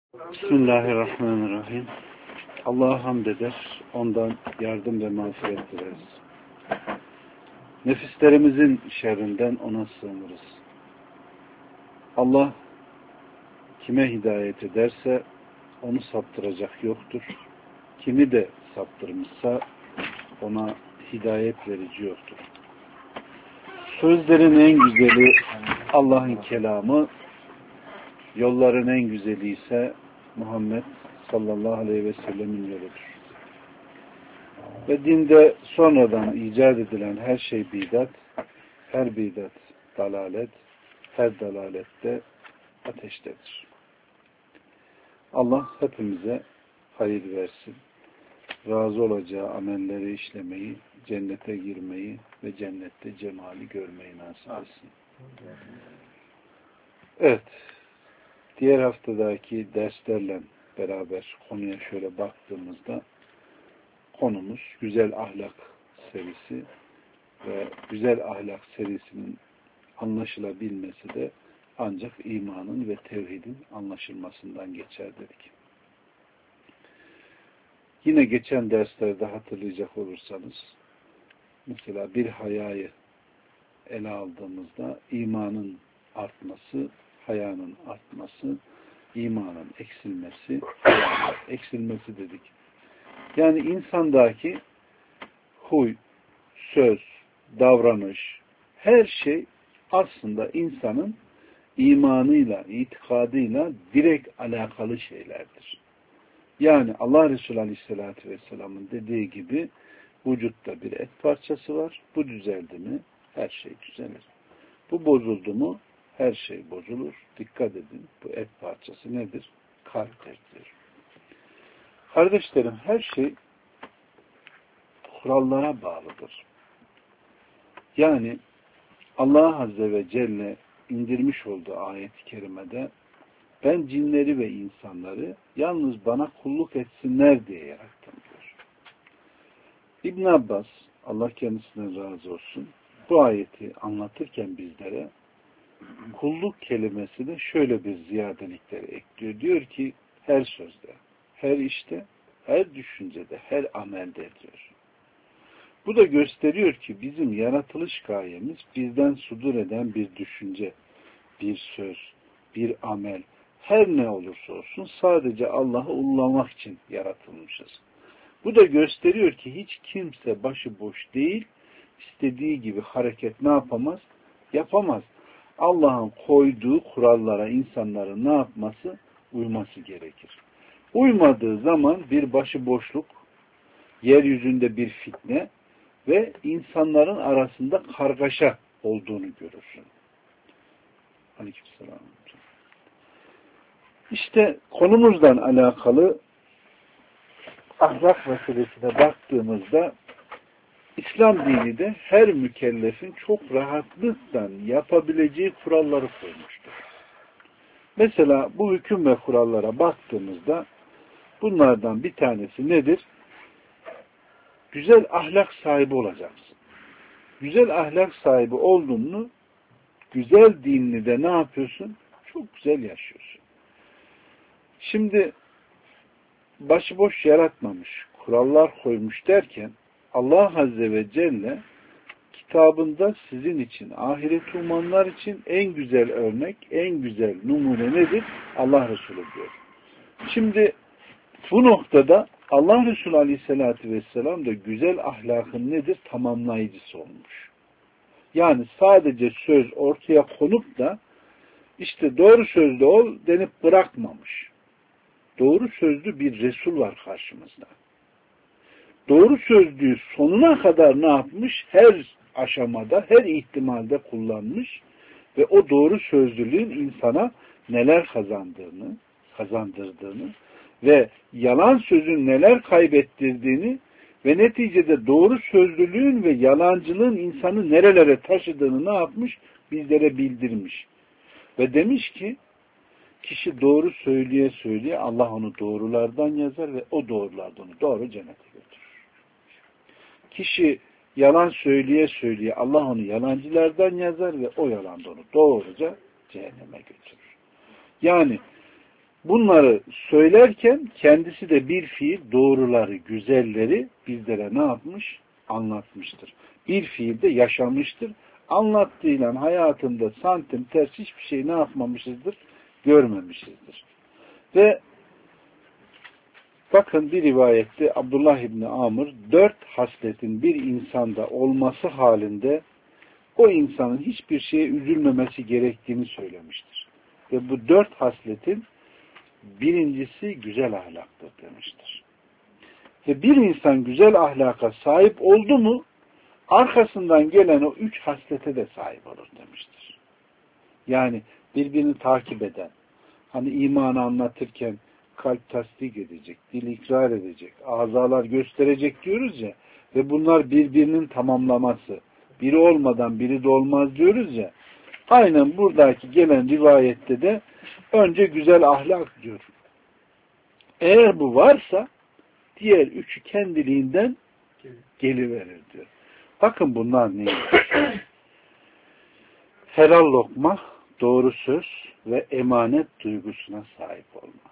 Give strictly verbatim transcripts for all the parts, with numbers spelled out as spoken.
Bismillahirrahmanirrahim. Allah'a hamd eder, ondan yardım ve mağfiret dileriz. Nefislerimizin şerrinden ona sığınırız. Allah kime hidayet ederse onu saptıracak yoktur. Kimi de saptırmışsa ona hidayet verici yoktur. Sözlerin en güzeli Allah'ın kelamı, yolların en güzeli ise Muhammed sallallahu aleyhi ve sellemin yoludur. Ve dinde sonradan icat edilen her şey bidat, her bidat dalalet, her dalalette ateştedir. Allah hepimize hayır versin. Razı olacağı amelleri işlemeyi, cennete girmeyi ve cennette cemali görmeyi nasip etsin. Evet. Diğer haftadaki derslerle beraber konuya şöyle baktığımızda konumuz güzel ahlak serisi ve güzel ahlak serisinin anlaşılabilmesi de ancak imanın ve tevhidin anlaşılmasından geçer dedik. Yine geçen derslerde hatırlayacak olursanız mesela bir hayayı ele aldığımızda imanın artması, hayanın artması, imanın eksilmesi, eksilmesi dedik. Yani insandaki huy, söz, davranış, her şey aslında insanın imanıyla, itikadıyla direkt alakalı şeylerdir. Yani Allah Resulü Aleyhisselatü Vesselam'ın dediği gibi vücutta bir et parçası var. Bu düzeldi mi her şey düzelir. Bu bozuldu mu her şey bozulur. Dikkat edin. Bu et parçası nedir? Kalptir. Kardeşlerim, her şey kurallara bağlıdır. Yani Allah Azze ve Celle indirmiş olduğu ayet-i kerimede ben cinleri ve insanları yalnız bana kulluk etsinler diye yarattım diyor. İbn Abbas, Allah kendisinden razı olsun, bu ayeti anlatırken bizlere kulluk kelimesi de şöyle bir ziyadelikleri ekliyor. Diyor ki her sözde, her işte, her düşüncede, her amelde diyor. Bu da gösteriyor ki bizim yaratılış gayemiz bizden sudur eden bir düşünce, bir söz, bir amel, her ne olursa olsun sadece Allah'ı ulullamak için yaratılmışız. Bu da gösteriyor ki hiç kimse başıboş değil, istediği gibi hareket ne yapamaz? Yapamaz. Allah'ın koyduğu kurallara insanların ne yapması? Uyması gerekir. Uymadığı zaman bir başıboşluk, yeryüzünde bir fitne ve insanların arasında kargaşa olduğunu görürsün. Aleykümselam. İşte konumuzdan alakalı ahlak meselesine baktığımızda İslam dini de her mükellefin çok rahatlıkla yapabileceği kuralları koymuştur. Mesela bu hüküm ve kurallara baktığımızda bunlardan bir tanesi nedir? Güzel ahlak sahibi olacaksın. Güzel ahlak sahibi oldun mu güzel dinini de ne yapıyorsun? Çok güzel yaşıyorsun. Şimdi başıboş yaratmamış, kurallar koymuş derken Allah Azze ve Celle kitabında sizin için, ahiret umanlar için en güzel örnek, en güzel numune nedir? Allah Resulü diyor. Şimdi bu noktada Allah Resulü Aleyhisselatü Vesselam da güzel ahlakın nedir? Tamamlayıcısı olmuş. Yani sadece söz ortaya konup da işte doğru sözlü ol denip bırakmamış. Doğru sözlü bir Resul var karşımızda. Doğru sözlüğü sonuna kadar ne yapmış? Her aşamada, her ihtimalde kullanmış ve o doğru sözlülüğün insana neler kazandığını, kazandırdığını ve yalan sözün neler kaybettirdiğini ve neticede doğru sözlülüğün ve yalancılığın insanı nerelere taşıdığını ne yapmış? Bizlere bildirmiş. Ve demiş ki kişi doğru söyleye söyleye Allah onu doğrulardan yazar ve o doğrulardan onu doğru cennete götürür. Kişi yalan söyleye söyleye Allah onu yalancılardan yazar ve o yalandan onu doğruca cehenneme götürür. Yani bunları söylerken kendisi de bir fiil doğruları, güzelleri bizlere ne yapmış? Anlatmıştır. Bir fiilde yaşamıştır. Anlattığıyla hayatında santim ters hiçbir şey ne yapmamışızdır? Görmemişizdir. Ve bakın bir rivayette Abdullah İbni Amr dört hasletin bir insanda olması halinde o insanın hiçbir şeye üzülmemesi gerektiğini söylemiştir. Ve bu dört hasletin birincisi güzel ahlaktır demiştir. Ve bir insan güzel ahlaka sahip oldu mu arkasından gelen o üç haslete de sahip olur demiştir. Yani birbirini takip eden, hani imanı anlatırken kalp tasdik edecek, dil ikrar edecek, azalar gösterecek diyoruz ya ve bunlar birbirinin tamamlaması. Biri olmadan biri de olmaz diyoruz ya. Aynen buradaki gelen rivayette de önce güzel ahlak diyor. Eğer bu varsa diğer üçü kendiliğinden geliverir diyor. Bakın bunlar neymiş? Helal lokma, doğru söz ve emanet duygusuna sahip olma.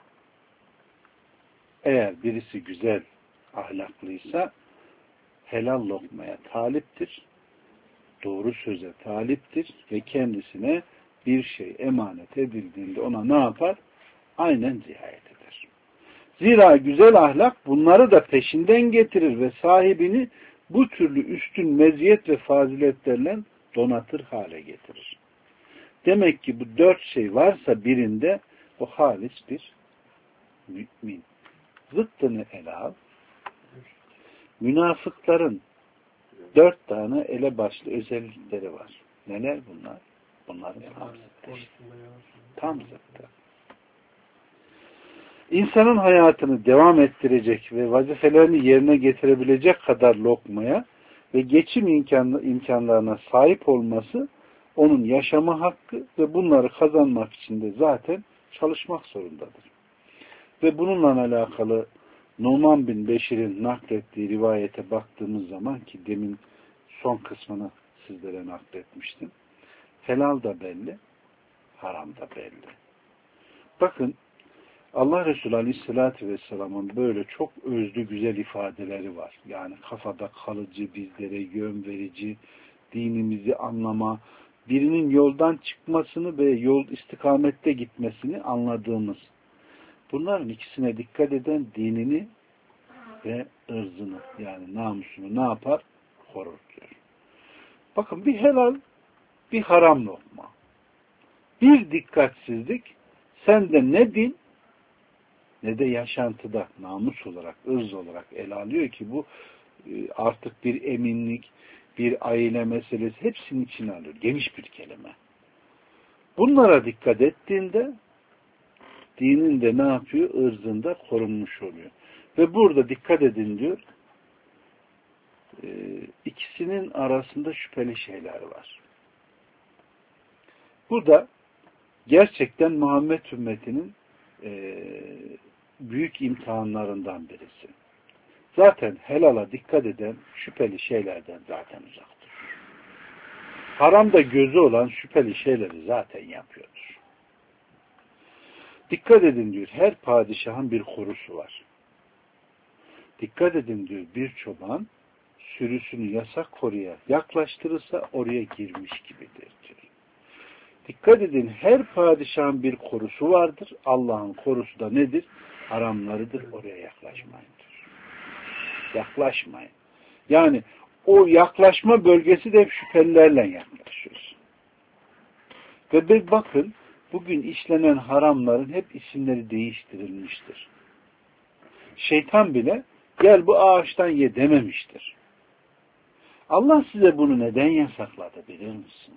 Eğer birisi güzel ahlaklıysa helal lokmaya taliptir, doğru söze taliptir ve kendisine bir şey emanet edildiğinde ona ne yapar? Aynen riayet eder. Zira güzel ahlak bunları da peşinden getirir ve sahibini bu türlü üstün meziyet ve faziletlerle donatır hale getirir. Demek ki bu dört şey varsa birinde o halis bir mümin. Zıttını ele al. Münafıkların dört tane ele başlı özellikleri var. Neler bunlar? Bunların tam zıttı. Tam zıttı. İnsanın hayatını devam ettirecek ve vazifelerini yerine getirebilecek kadar lokmaya ve geçim imkanı, imkanlarına sahip olması onun yaşama hakkı ve bunları kazanmak için de zaten çalışmak zorundadır. Ve bununla alakalı Numan bin Beşir'in naklettiği rivayete baktığımız zaman ki demin son kısmını sizlere nakletmiştim. Helal da belli, haram da belli. Bakın Allah Resulü Aleyhisselatü Vesselam'ın böyle çok özlü güzel ifadeleri var. Yani kafada kalıcı, bizlere yön verici, dinimizi anlama, birinin yoldan çıkmasını ve yol istikamette gitmesini anladığımız. Bunların ikisine dikkat eden dinini ve ırzını yani namusunu ne yapar? Korur diyor. Bakın bir helal, bir haram lokma. Bir dikkatsizlik sende ne din ne de yaşantıda namus olarak, ırz olarak ele alıyor ki bu artık bir eminlik, bir aile meselesi hepsinin içine alıyor. Geniş bir kelime. Bunlara dikkat ettiğinde dinin de ne yapıyor? Irzında korunmuş oluyor. Ve burada dikkat edin diyor ikisinin arasında şüpheli şeyler var. Bu da gerçekten Muhammed ümmetinin e, büyük imtihanlarından birisi. Zaten helala dikkat eden şüpheli şeylerden zaten uzaktır. Haramda gözü olan şüpheli şeyleri zaten yapıyordur. Dikkat edin diyor, her padişahın bir korusu var. Dikkat edin diyor, bir çoban sürüsünü yasak koruya yaklaştırırsa oraya girmiş gibidir diyor. Dikkat edin, her padişahın bir korusu vardır. Allah'ın korusu da nedir? Haramlarıdır. Oraya yaklaşmayın diyor. Yaklaşmayın. Yani o yaklaşma bölgesi de hep şüphelilerle yaklaşıyoruz. Ve bir bakın, bugün işlenen haramların hep isimleri değiştirilmiştir. Şeytan bile gel bu ağaçtan ye dememiştir. Allah size bunu neden yasakladı bilir misin?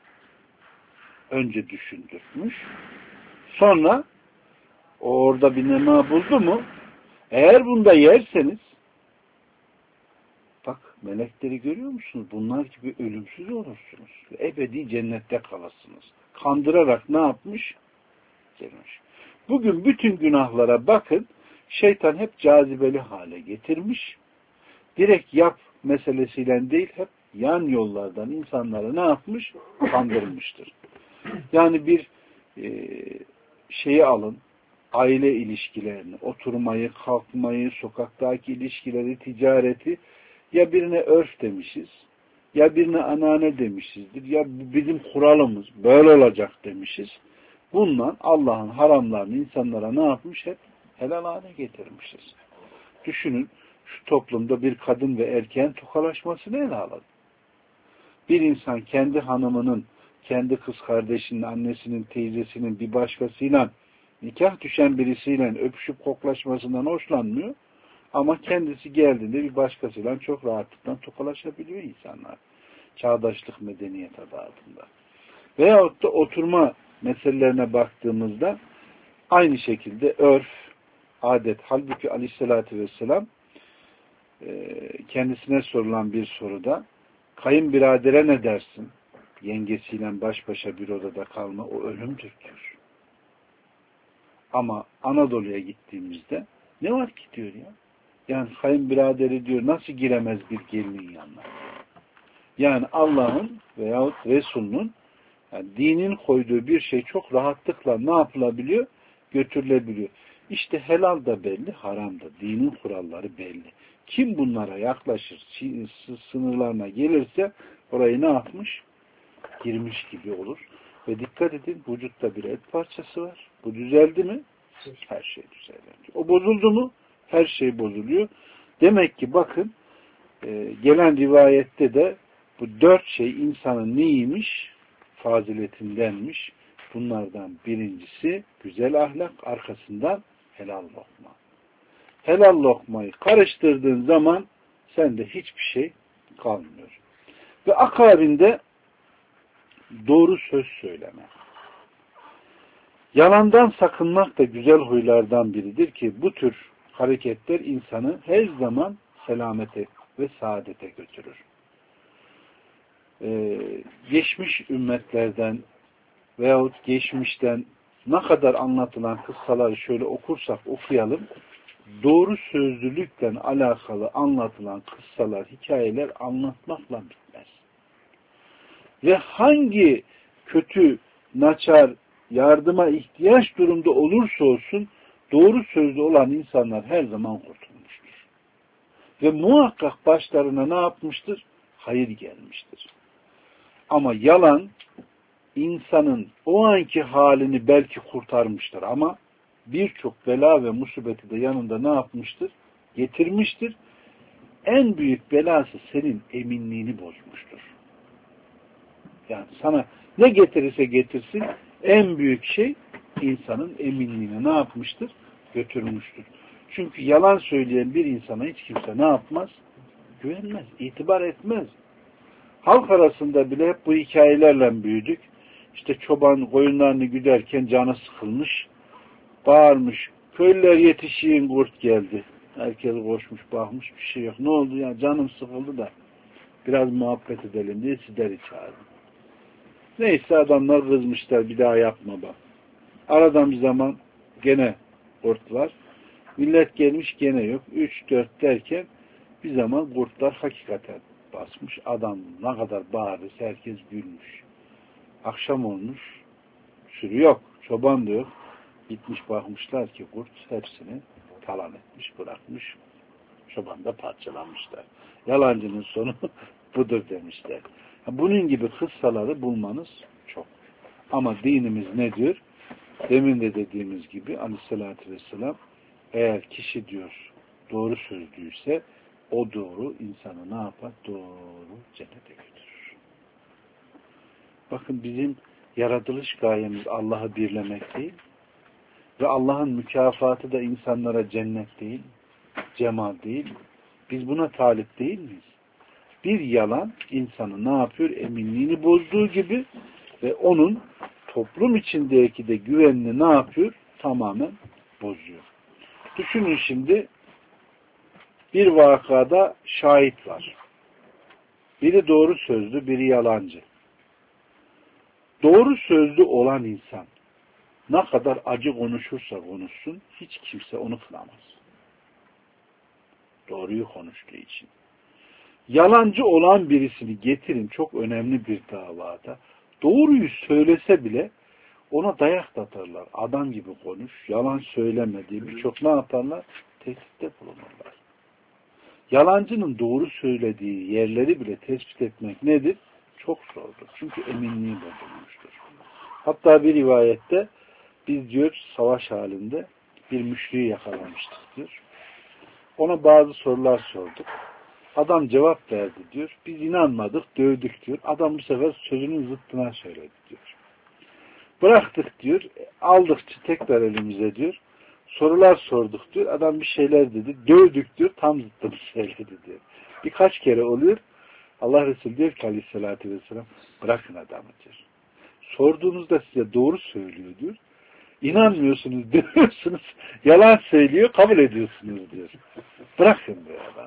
Önce düşündürmüş. Sonra orada bir nema buldu mu? Eğer bunda yerseniz bak melekleri görüyor musunuz? Bunlar gibi ölümsüz olursunuz. Ebedi cennette kalırsınız. Kandırarak ne yapmış? Gelmiş. Bugün bütün günahlara bakın. Şeytan hep cazibeli hale getirmiş. Direkt yap meselesiyle değil hep yan yollardan insanları ne yapmış? Kandırmıştır. Yani bir e, şeyi alın, aile ilişkilerini, oturmayı, kalkmayı, sokaktaki ilişkileri, ticareti ya birine örf demişiz, ya birine anane demişizdir, ya bizim kuralımız böyle olacak demişiz. Bundan Allah'ın haramlarını insanlara ne yapmış? Hep helal hale getirmişiz. Düşünün, şu toplumda bir kadın ve erkeğin tokalaşmasını ele alalım. Bir insan kendi hanımının, kendi kız kardeşinin, annesinin, teyzesinin bir başkasıyla, nikah düşen birisiyle öpüşüp koklaşmasından hoşlanmıyor. Ama kendisi geldiğinde bir başkasıyla çok rahatlıkla tokalaşabiliyor insanlar. Çağdaşlık, medeniyet adı altında. Veyahut da oturma meselelerine baktığımızda aynı şekilde örf, adet. Halbuki aleyhissalatü vesselam kendisine sorulan bir soruda kayınbiradere ne dersin? Yengesiyle baş başa bir odada kalma o ölümdür diyor. Ama Anadolu'ya gittiğimizde ne var ki diyor ya? Yani kayınbiraderi diyor nasıl giremez bir gelinin yanına? Yani Allah'ın veyahut Resul'ün yani dinin koyduğu bir şey çok rahatlıkla ne yapılabiliyor? Götürülebiliyor. İşte helal da belli, haram da. Dinin kuralları belli. Kim bunlara yaklaşır, sınırlarına gelirse orayı ne yapmış? Girmiş gibi olur. Ve dikkat edin, vücutta bir et parçası var. Bu düzeldi mi? Her şey düzelir. O bozuldu mu? Her şey bozuluyor. Demek ki bakın, gelen rivayette de bu dört şey insanın neymiş? Faziletindenmiş. Bunlardan birincisi güzel ahlak, arkasından helal lokma. Helal lokmayı karıştırdığın zaman sende hiçbir şey kalmıyor. Ve akabinde doğru söz söyleme. Yalandan sakınmak da güzel huylardan biridir ki bu tür hareketler insanı her zaman selamete ve saadete götürür. Ee, geçmiş ümmetlerden veyahut geçmişten ne kadar anlatılan kıssaları şöyle okursak okuyalım, doğru sözlülükle alakalı anlatılan kıssalar, hikayeler anlatmakla bitmez. Ve hangi kötü, naçar, yardıma ihtiyaç durumda olursa olsun doğru sözlü olan insanlar her zaman kurtulmuştur. Ve muhakkak başlarına ne yapmıştır? Hayır gelmiştir. Ama yalan insanın o anki halini belki kurtarmıştır ama birçok bela ve musibeti de yanında ne yapmıştır? Getirmiştir. En büyük belası senin eminliğini bozmuştur. Yani sana ne getirirse getirsin en büyük şey insanın eminliğini ne yapmıştır? Götürmüştür. Çünkü yalan söyleyen bir insana hiç kimse ne yapmaz? Güvenmez, itibar etmez. Halk arasında bile hep bu hikayelerle büyüdük. İşte çoban koyunlarını güderken canı sıkılmış, bağırmış. Köylüler yetişiyin, kurt geldi. Herkes koşmuş, bakmış, bir şey yok. Ne oldu ya? Canım sıkıldı da biraz muhabbet edelim diye sizleri çağırdım. Neyse adamlar kızmışlar, bir daha yapma bak. Aradan bir zaman gene kurt var. Millet gelmiş gene yok. Üç dört derken bir zaman kurtlar hakikaten basmış. Adam ne kadar bağırırsa herkes gülmüş. Akşam olmuş. Sürü yok. Çoban da yok. Gitmiş bakmışlar ki kurt hepsini talan etmiş, bırakmış. Çoban da parçalanmışlar. Yalancının sonu budur demişler. Bunun gibi kıssaları bulmanız çok. Ama dinimiz ne diyor? Demin de dediğimiz gibi aleyhissalatü vesselam eğer kişi diyor doğru sözlüyse o doğru insanı ne yapar? Doğru cennete götürür. Bakın bizim yaratılış gayemiz Allah'ı birlemek değil ve Allah'ın mükafatı da insanlara cennet değil, cemal değil. Biz buna talip değil miyiz? Bir yalan insanı ne yapıyor? Eminliğini bozduğu gibi ve onun toplum içindeki de güvenini ne yapıyor? Tamamen bozuyor. Düşünün şimdi bir vakada şahit var. Biri doğru sözlü, biri yalancı. Doğru sözlü olan insan ne kadar acı konuşursa konuşsun hiç kimse onu kınamaz. Doğruyu konuştuğu için. Yalancı olan birisini getirin çok önemli bir davada. Doğruyu söylese bile Ona dayak da atarlar. Adam gibi konuş, yalan söyleme diye birçok ne yaparlar? Tehditte bulunurlar. Yalancının doğru söylediği yerleri bile tespit etmek nedir? Çok zordur. Çünkü eminliği bozulmuştur. Hatta bir rivayette biz diyor savaş halinde bir müşriği yakalamıştık diyor. Ona bazı sorular sorduk. Adam cevap verdi diyor. Biz inanmadık, dövdük diyor. Adam bu sefer sözünün zıttına söyledi diyor. Bıraktık diyor. Aldıkça tekrar elimize diyor. Sorular sorduk diyor. Adam bir şeyler dedi. Dövdük diyor. Tam zıttını söyledi diyor. Birkaç kere oluyor. Allah Resulü diyor ki aleyhissalatü vesselam bırakın adamı diyor. Sorduğunuzda size doğru söylüyor diyor. İnanmıyorsunuz, dövüyorsunuz. Yalan söylüyor, kabul ediyorsunuz diyor. Bırakın diyor adamı.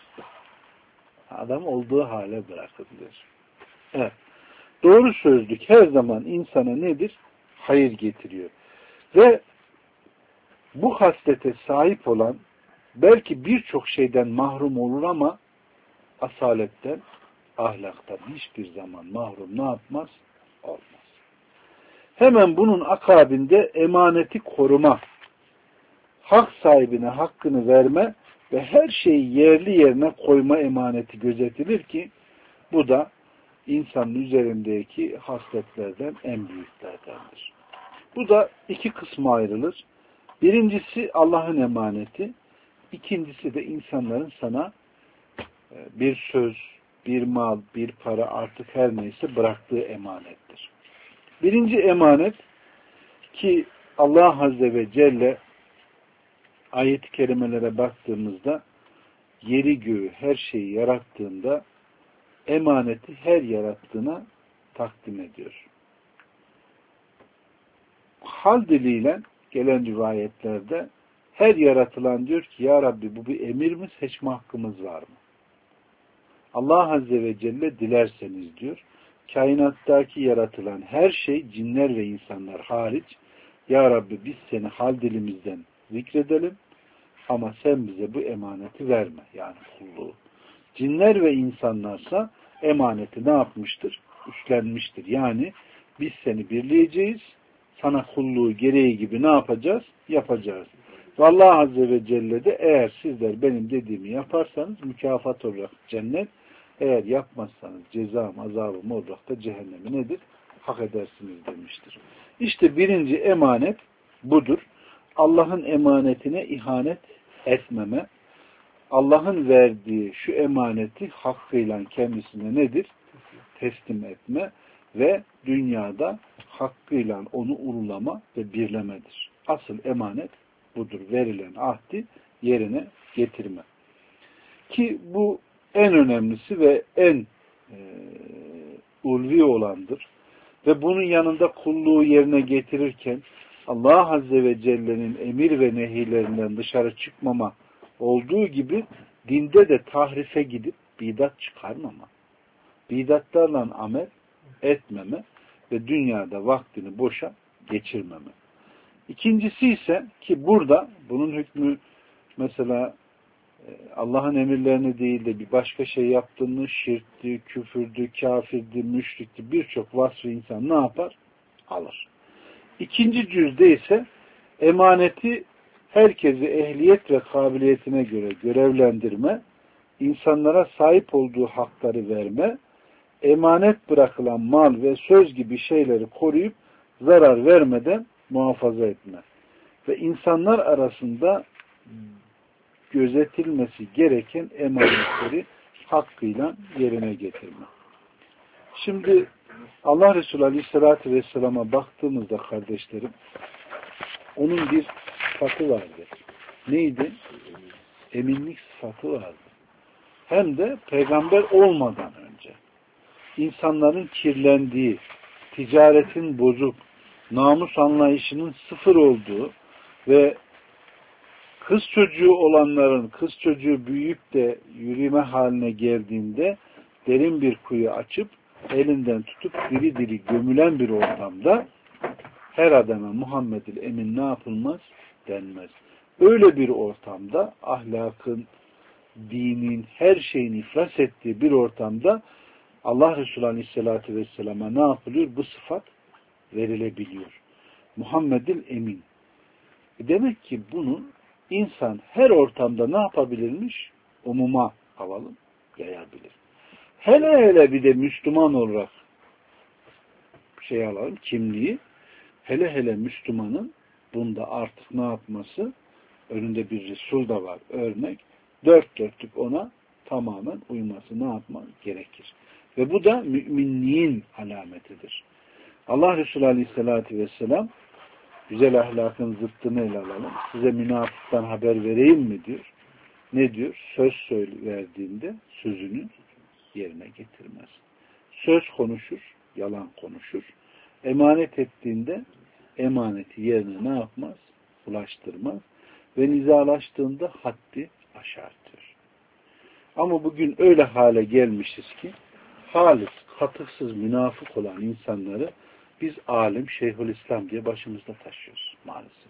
Adam olduğu hale bırakın diyor. Evet. Doğru sözlük her zaman insana nedir? Hayır getiriyor. Ve bu haslete sahip olan belki birçok şeyden mahrum olur ama asaletten, ahlaktan hiçbir zaman mahrum ne yapmaz? Olmaz. Hemen bunun akabinde emaneti koruma, hak sahibine hakkını verme ve her şeyi yerli yerine koyma emaneti gözetilir ki bu da insanın üzerindeki hasletlerden en büyüklerdendir. Bu da iki kısma ayrılır. Birincisi Allah'ın emaneti, ikincisi de insanların sana bir söz, bir mal, bir para artık her neyse bıraktığı emanettir. Birinci emanet ki Allah Azze ve Celle ayet-i kerimelere baktığımızda yeri göğü her şeyi yarattığında emaneti her yarattığına takdim ediyor. Hal diliyle gelen rivayetlerde her yaratılan diyor ki ya Rabbi bu bir emir mi, seçme hakkımız var mı? Allah Azze ve Celle dilerseniz diyor kainattaki yaratılan her şey cinler ve insanlar hariç ya Rabbi biz seni hal dilimizden zikredelim ama sen bize bu emaneti verme. Yani kulluğu. Cinler ve insanlarsa emaneti ne yapmıştır? Üstlenmiştir. Yani biz seni birleyeceğiz. Sana kulluğu gereği gibi ne yapacağız? Yapacağız. Ve Allah Azze ve Celle de eğer sizler benim dediğimi yaparsanız mükafat olarak cennet, eğer yapmazsanız cezam, azabım olarak da cehennemi nedir? Hak edersiniz demiştir. İşte birinci emanet budur. Allah'ın emanetine ihanet etmeme, Allah'ın verdiği şu emaneti hakkıyla kendisine nedir? Teslim etme ve dünyada hakkıyla onu ululama ve birlemedir. Asıl emanet budur. Verilen ahdi yerine getirme. Ki bu en önemlisi ve en e, ulvi olandır. Ve bunun yanında kulluğu yerine getirirken Allah Azze ve Celle'nin emir ve nehirlerinden dışarı çıkmama olduğu gibi dinde de tahrife gidip bidat çıkarmama, bidatlarla amel etmeme ve dünyada vaktini boşa geçirmeme. İkincisi ise ki burada bunun hükmü mesela Allah'ın emirlerini değil de bir başka şey yaptığını şirkti, küfürdü, kafirdi, müşrikti birçok vasfı insan ne yapar? Alır. İkinci cüzde ise emaneti herkesi ehliyet ve kabiliyetine göre görevlendirme, insanlara sahip olduğu hakları verme, emanet bırakılan mal ve söz gibi şeyleri koruyup zarar vermeden muhafaza etme ve insanlar arasında gözetilmesi gereken emanetleri hakkıyla yerine getirme. Şimdi Allah Resulü Aleyhisselatü Vesselam'a baktığımızda kardeşlerim, onun bir sıfatı vardı. Neydi? Eminlik sıfatı vardı. Hem de peygamber olmadan önce. İnsanların kirlendiği, ticaretin bozuk, namus anlayışının sıfır olduğu ve kız çocuğu olanların kız çocuğu büyüyüp de yürüme haline geldiğinde derin bir kuyu açıp elinden tutup diri diri gömülen bir ortamda her adama Muhammed'il Emin ne yapılmaz? Denmez. Öyle bir ortamda ahlakın, dinin, her şeyin iflas ettiği bir ortamda Allah Resulü Aleyhisselatü Vesselam'a ne yapılıyor? Bu sıfat verilebiliyor. Muhammed'il Emin. Demek ki bunu insan her ortamda ne yapabilirmiş? Umuma alalım, yayabilir. Hele hele bir de Müslüman olarak şey alalım, kimliği, hele hele Müslümanın bunda artık ne yapması? Önünde bir Resul da var, örnek. Dört dörtlük ona tamamen uyması ne yapmak gerekir? Ve bu da müminliğin alametidir. Allah Resulü Aleyhisselatü Vesselam güzel ahlakın zıttını ele alalım. Size münafıktan haber vereyim mi diyor. Ne diyor? Söz söyle verdiğinde sözünü yerine getirmez. Söz konuşur, yalan konuşur. Emanet ettiğinde emaneti yerine ne yapmaz? Ulaştırmaz. Ve nizalaştığında haddi aşar diyor. Ama bugün öyle hale gelmişiz ki halis, katıksız, münafık olan insanları biz alim, Şeyhülislam diye başımızda taşıyoruz maalesef.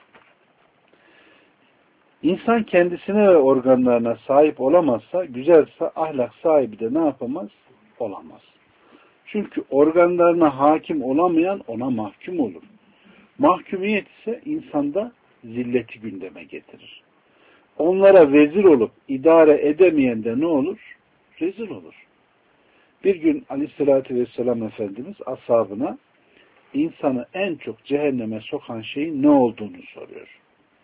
İnsan kendisine ve organlarına sahip olamazsa, güzelse ahlak sahibi de ne yapamaz? Olamaz. Çünkü organlarına hakim olamayan ona mahkum olur. Mahkumiyet ise insanda zilleti gündeme getirir. Onlara vezir olup idare edemeyen de ne olur? Rezil olur. Bir gün Aleyhisselatü Vesselam Efendimiz ashabına insanı en çok cehenneme sokan şeyin ne olduğunu soruyor.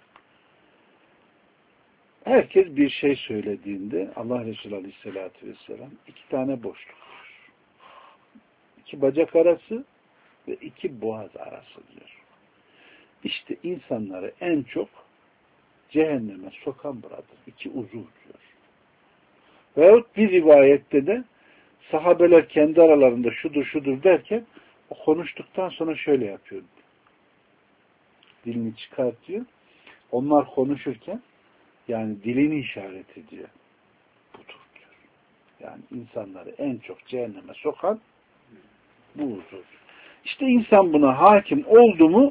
Herkes bir şey söylediğinde Allah Resulü Aleyhisselatü Vesselam iki tane boşluk diyor. İki bacak arası ve iki boğaz arası diyor. İşte insanları en çok cehenneme sokan buradır. İki uzuv diyor. Veyahut bir rivayette de sahabeler kendi aralarında şudur şudur derken o konuştuktan sonra şöyle yapıyor. Dilini çıkartıyor. Onlar konuşurken yani dilini işaret ediyor. Budur diyor. Yani insanları en çok cehenneme sokan bu uzuv. İşte insan buna hakim oldu mu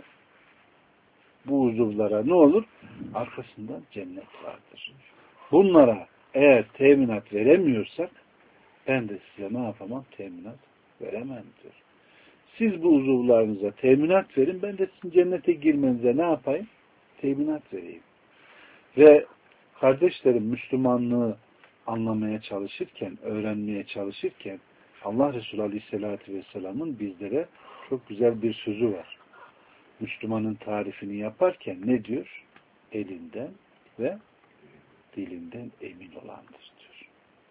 bu uzuvlara ne olur? Arkasından cennet vardır. Bunlara eğer teminat veremiyorsak ben de size ne yapamam? Teminat veremem diyor. Siz bu uzuvlarınıza teminat verin, ben de sizin cennete girmenize ne yapayım? Teminat vereyim. Ve kardeşlerim Müslümanlığı anlamaya çalışırken, öğrenmeye çalışırken Allah Resulü Aleyhisselatü Vesselam'ın bizlere çok güzel bir sözü var. Müslümanın tarifini yaparken ne diyor? Elinden ve dilinden emin olandır diyor.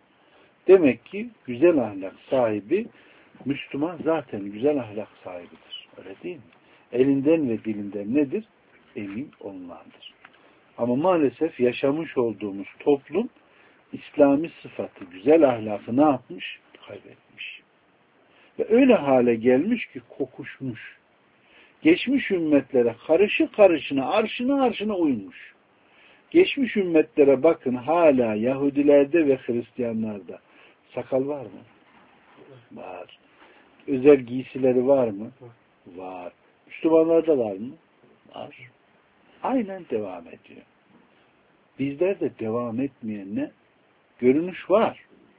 Demek ki güzel ahlak sahibi Müslüman zaten güzel ahlak sahibidir. Öyle değil mi? Elinden ve dilinden nedir? Emin olunandır. Ama maalesef yaşamış olduğumuz toplum İslami sıfatı, güzel ahlakı ne yapmış? Kaybetmiş. Ve öyle hale gelmiş ki kokuşmuş. Geçmiş ümmetlere karışı karışına, arşına arşına uymuş. Geçmiş ümmetlere bakın hala Yahudilerde ve Hristiyanlarda sakal var mı? Var. Özel giysileri var mı? Var. Müslümanlarda var mı? Var. Aynen devam ediyor. Bizlerde devam etmeyen ne? Görünüş var.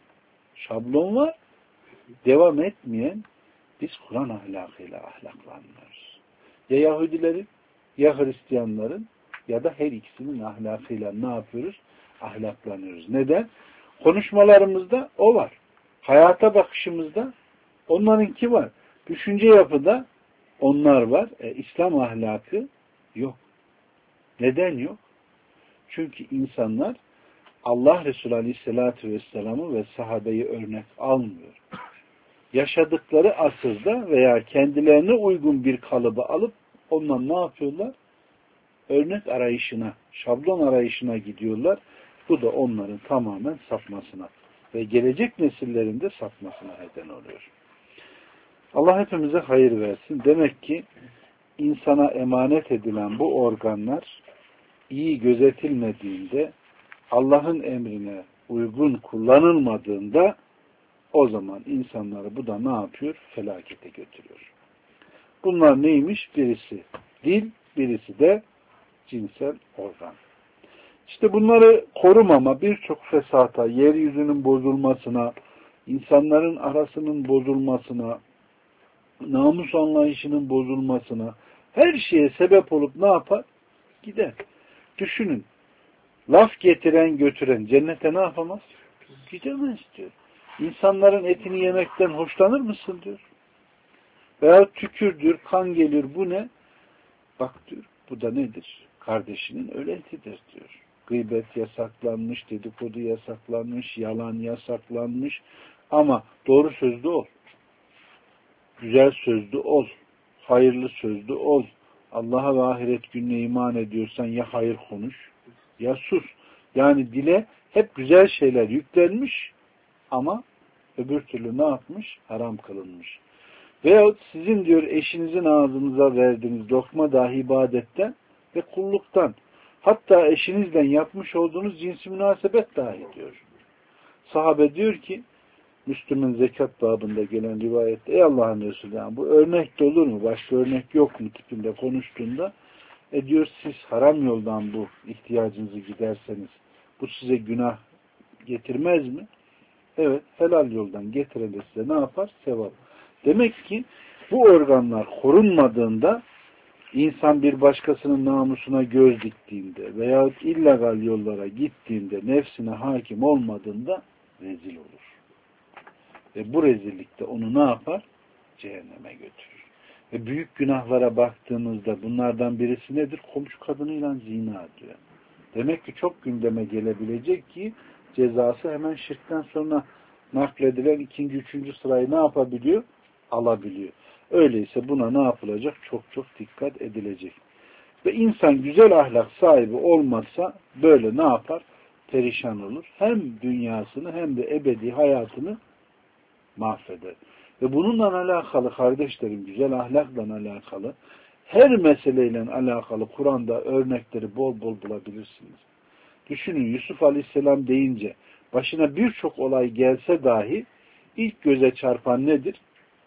Şablon var. Devam etmeyen biz Kur'an ahlakıyla ahlaklanmıyoruz. Ya Yahudilerin ya Hristiyanların ya da her ikisinin ahlakıyla ne yapıyoruz? Ahlaklanıyoruz. Neden? Konuşmalarımızda o var. Hayata bakışımızda onlarınki var. Düşünce yapıda onlar var. E, İslam ahlakı yok. Neden yok? Çünkü insanlar Allah Resulü Aleyhisselatü Vesselam'ı ve sahabeyi örnek almıyor. Yaşadıkları asırda veya kendilerine uygun bir kalıbı alıp ondan ne yapıyorlar? Örnek arayışına, şablon arayışına gidiyorlar. Bu da onların tamamen sapmasına ve gelecek nesillerin de sapmasına neden oluyor. Allah hepimize hayır versin. Demek ki insana emanet edilen bu organlar iyi gözetilmediğinde, Allah'ın emrine uygun kullanılmadığında o zaman insanları bu da ne yapıyor? Felakete götürüyor. Bunlar neymiş? Birisi dil, birisi de cinsel organ. İşte bunları korumama birçok fesata, yeryüzünün bozulmasına, insanların arasının bozulmasına, namus anlayışının bozulmasına, Her şeye sebep olup ne yapar? Gider. Düşünün. Laf getiren götüren cennete ne yapamaz? Gidemez diyor. İnsanların etini yemekten hoşlanır mısın diyor. Veya tükürdür, kan gelir, bu ne? Bak diyor, bu da nedir? Kardeşinin ölü etidir diyor. Gıybet yasaklanmış, dedikodu yasaklanmış, yalan yasaklanmış. Ama doğru sözlü ol. Güzel sözlü ol. Hayırlı sözlü ol. Allah'a ve ahiret gününe iman ediyorsan ya hayır konuş ya sus. Yani dile hep güzel şeyler yüklenmiş ama öbür türlü ne yapmış? Haram kılınmış. Veyahut sizin diyor eşinizin ağzınıza verdiğiniz lokma dahi ibadetten ve kulluktan. Hatta eşinizle yapmış olduğunuz cinsi münasebet dahi diyor. Sahabe diyor ki Müslüm'ün zekat babında gelen rivayette ey Allah'ın Resulü yani bu örnek de olur mu? Başka örnek yok mu tipinde konuştuğunda e diyor siz haram yoldan bu ihtiyacınızı giderseniz bu size günah getirmez mi? Evet, helal yoldan getirene size ne yapar? Sevap. Demek ki bu organlar korunmadığında insan bir başkasının namusuna göz diktiğinde veya illegal yollara gittiğinde nefsine hakim olmadığında rezil olur. Ve bu rezillikte onu ne yapar? Cehenneme götürür. Ve büyük günahlara baktığımızda bunlardan birisi nedir? Komşu kadınıyla zina diyor. Demek ki çok gündeme gelebilecek ki cezası hemen şirkten sonra nakledilen ikinci, üçüncü sırayı ne yapabiliyor? Alabiliyor. Öyleyse buna ne yapılacak? Çok çok dikkat edilecek. Ve insan güzel ahlak sahibi olmazsa böyle ne yapar? Perişan olur. Hem dünyasını hem de ebedi hayatını mahveder. Ve bununla alakalı kardeşlerim, güzel ahlakla alakalı her meseleyle alakalı Kur'an'da örnekleri bol bol bulabilirsiniz. Düşünün Yusuf Aleyhisselam deyince başına birçok olay gelse dahi ilk göze çarpan nedir?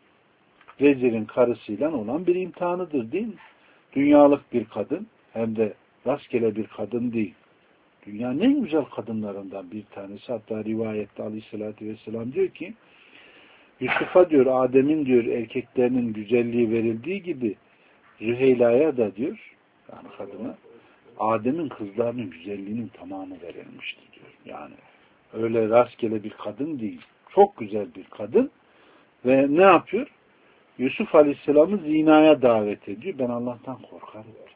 Vezirin karısıyla olan bir imtihanıdır değil mi? Dünyalık bir kadın hem de rastgele bir kadın değil. Dünyanın en güzel kadınlarından bir tanesi. Hatta rivayette Aleyhisselatü Vesselam diyor ki Yusuf'a diyor Adem'in diyor erkeklerinin güzelliği verildiği gibi Züheyla'ya da diyor yani kadına Adem'in kızlarının güzelliğinin tamamı verilmişti diyor. Yani öyle rastgele bir kadın değil. Çok güzel bir kadın ve ne yapıyor? Yusuf Aleyhisselam'ı zinaya davet ediyor. Ben Allah'tan korkarım diyor.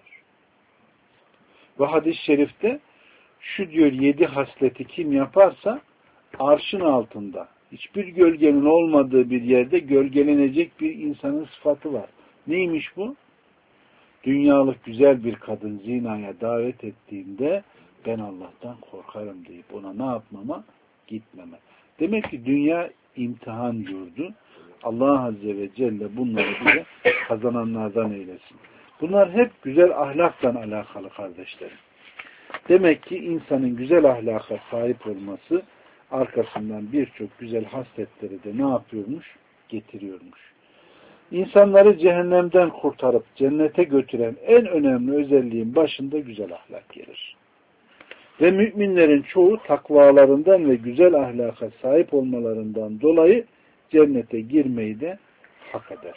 Ve hadis-i şerifte şu diyor yedi hasleti kim yaparsa arşın altında hiçbir gölgenin olmadığı bir yerde gölgelenecek bir insanın sıfatı var. Neymiş bu? Dünyalık güzel bir kadın zinaya davet ettiğinde ben Allah'tan korkarım deyip ona ne yapmama? Gitmeme. Demek ki dünya imtihan yurdu. Allah Azze ve Celle bunları bize kazananlardan eylesin. Bunlar hep güzel ahlakla alakalı kardeşlerim. Demek ki insanın güzel ahlaka sahip olması arkasından birçok güzel hasletleri de ne yapıyormuş? Getiriyormuş. İnsanları cehennemden kurtarıp cennete götüren en önemli özelliğin başında güzel ahlak gelir. Ve müminlerin çoğu takvalarından ve güzel ahlaka sahip olmalarından dolayı cennete girmeyi de hak eder.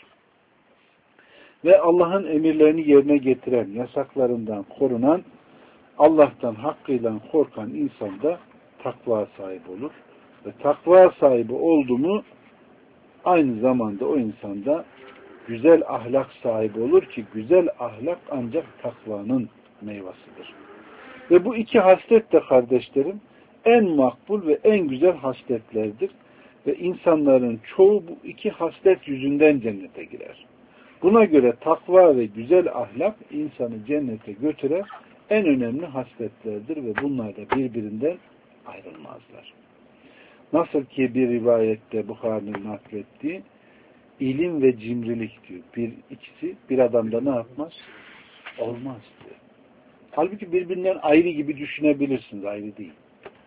Ve Allah'ın emirlerini yerine getiren, yasaklarından korunan, Allah'tan hakkıyla korkan insan da takva sahibi olur. Ve takva sahibi oldu mu aynı zamanda o insanda güzel ahlak sahibi olur ki güzel ahlak ancak takvanın meyvasıdır. Ve bu iki haslet de kardeşlerim en makbul ve en güzel hasletlerdir. Ve insanların çoğu bu iki haslet yüzünden cennete girer. Buna göre takva ve güzel ahlak insanı cennete götüren en önemli hasletlerdir ve bunlar da birbirinden ayrılmazlar. Nasıl ki bir rivayette Bukhari'nin naklettiği ilim ve cimrilik diyor. Bir ikisi bir adamda ne yapmaz? Olmaz diyor. Halbuki birbirinden ayrı gibi düşünebilirsiniz. Ayrı değil.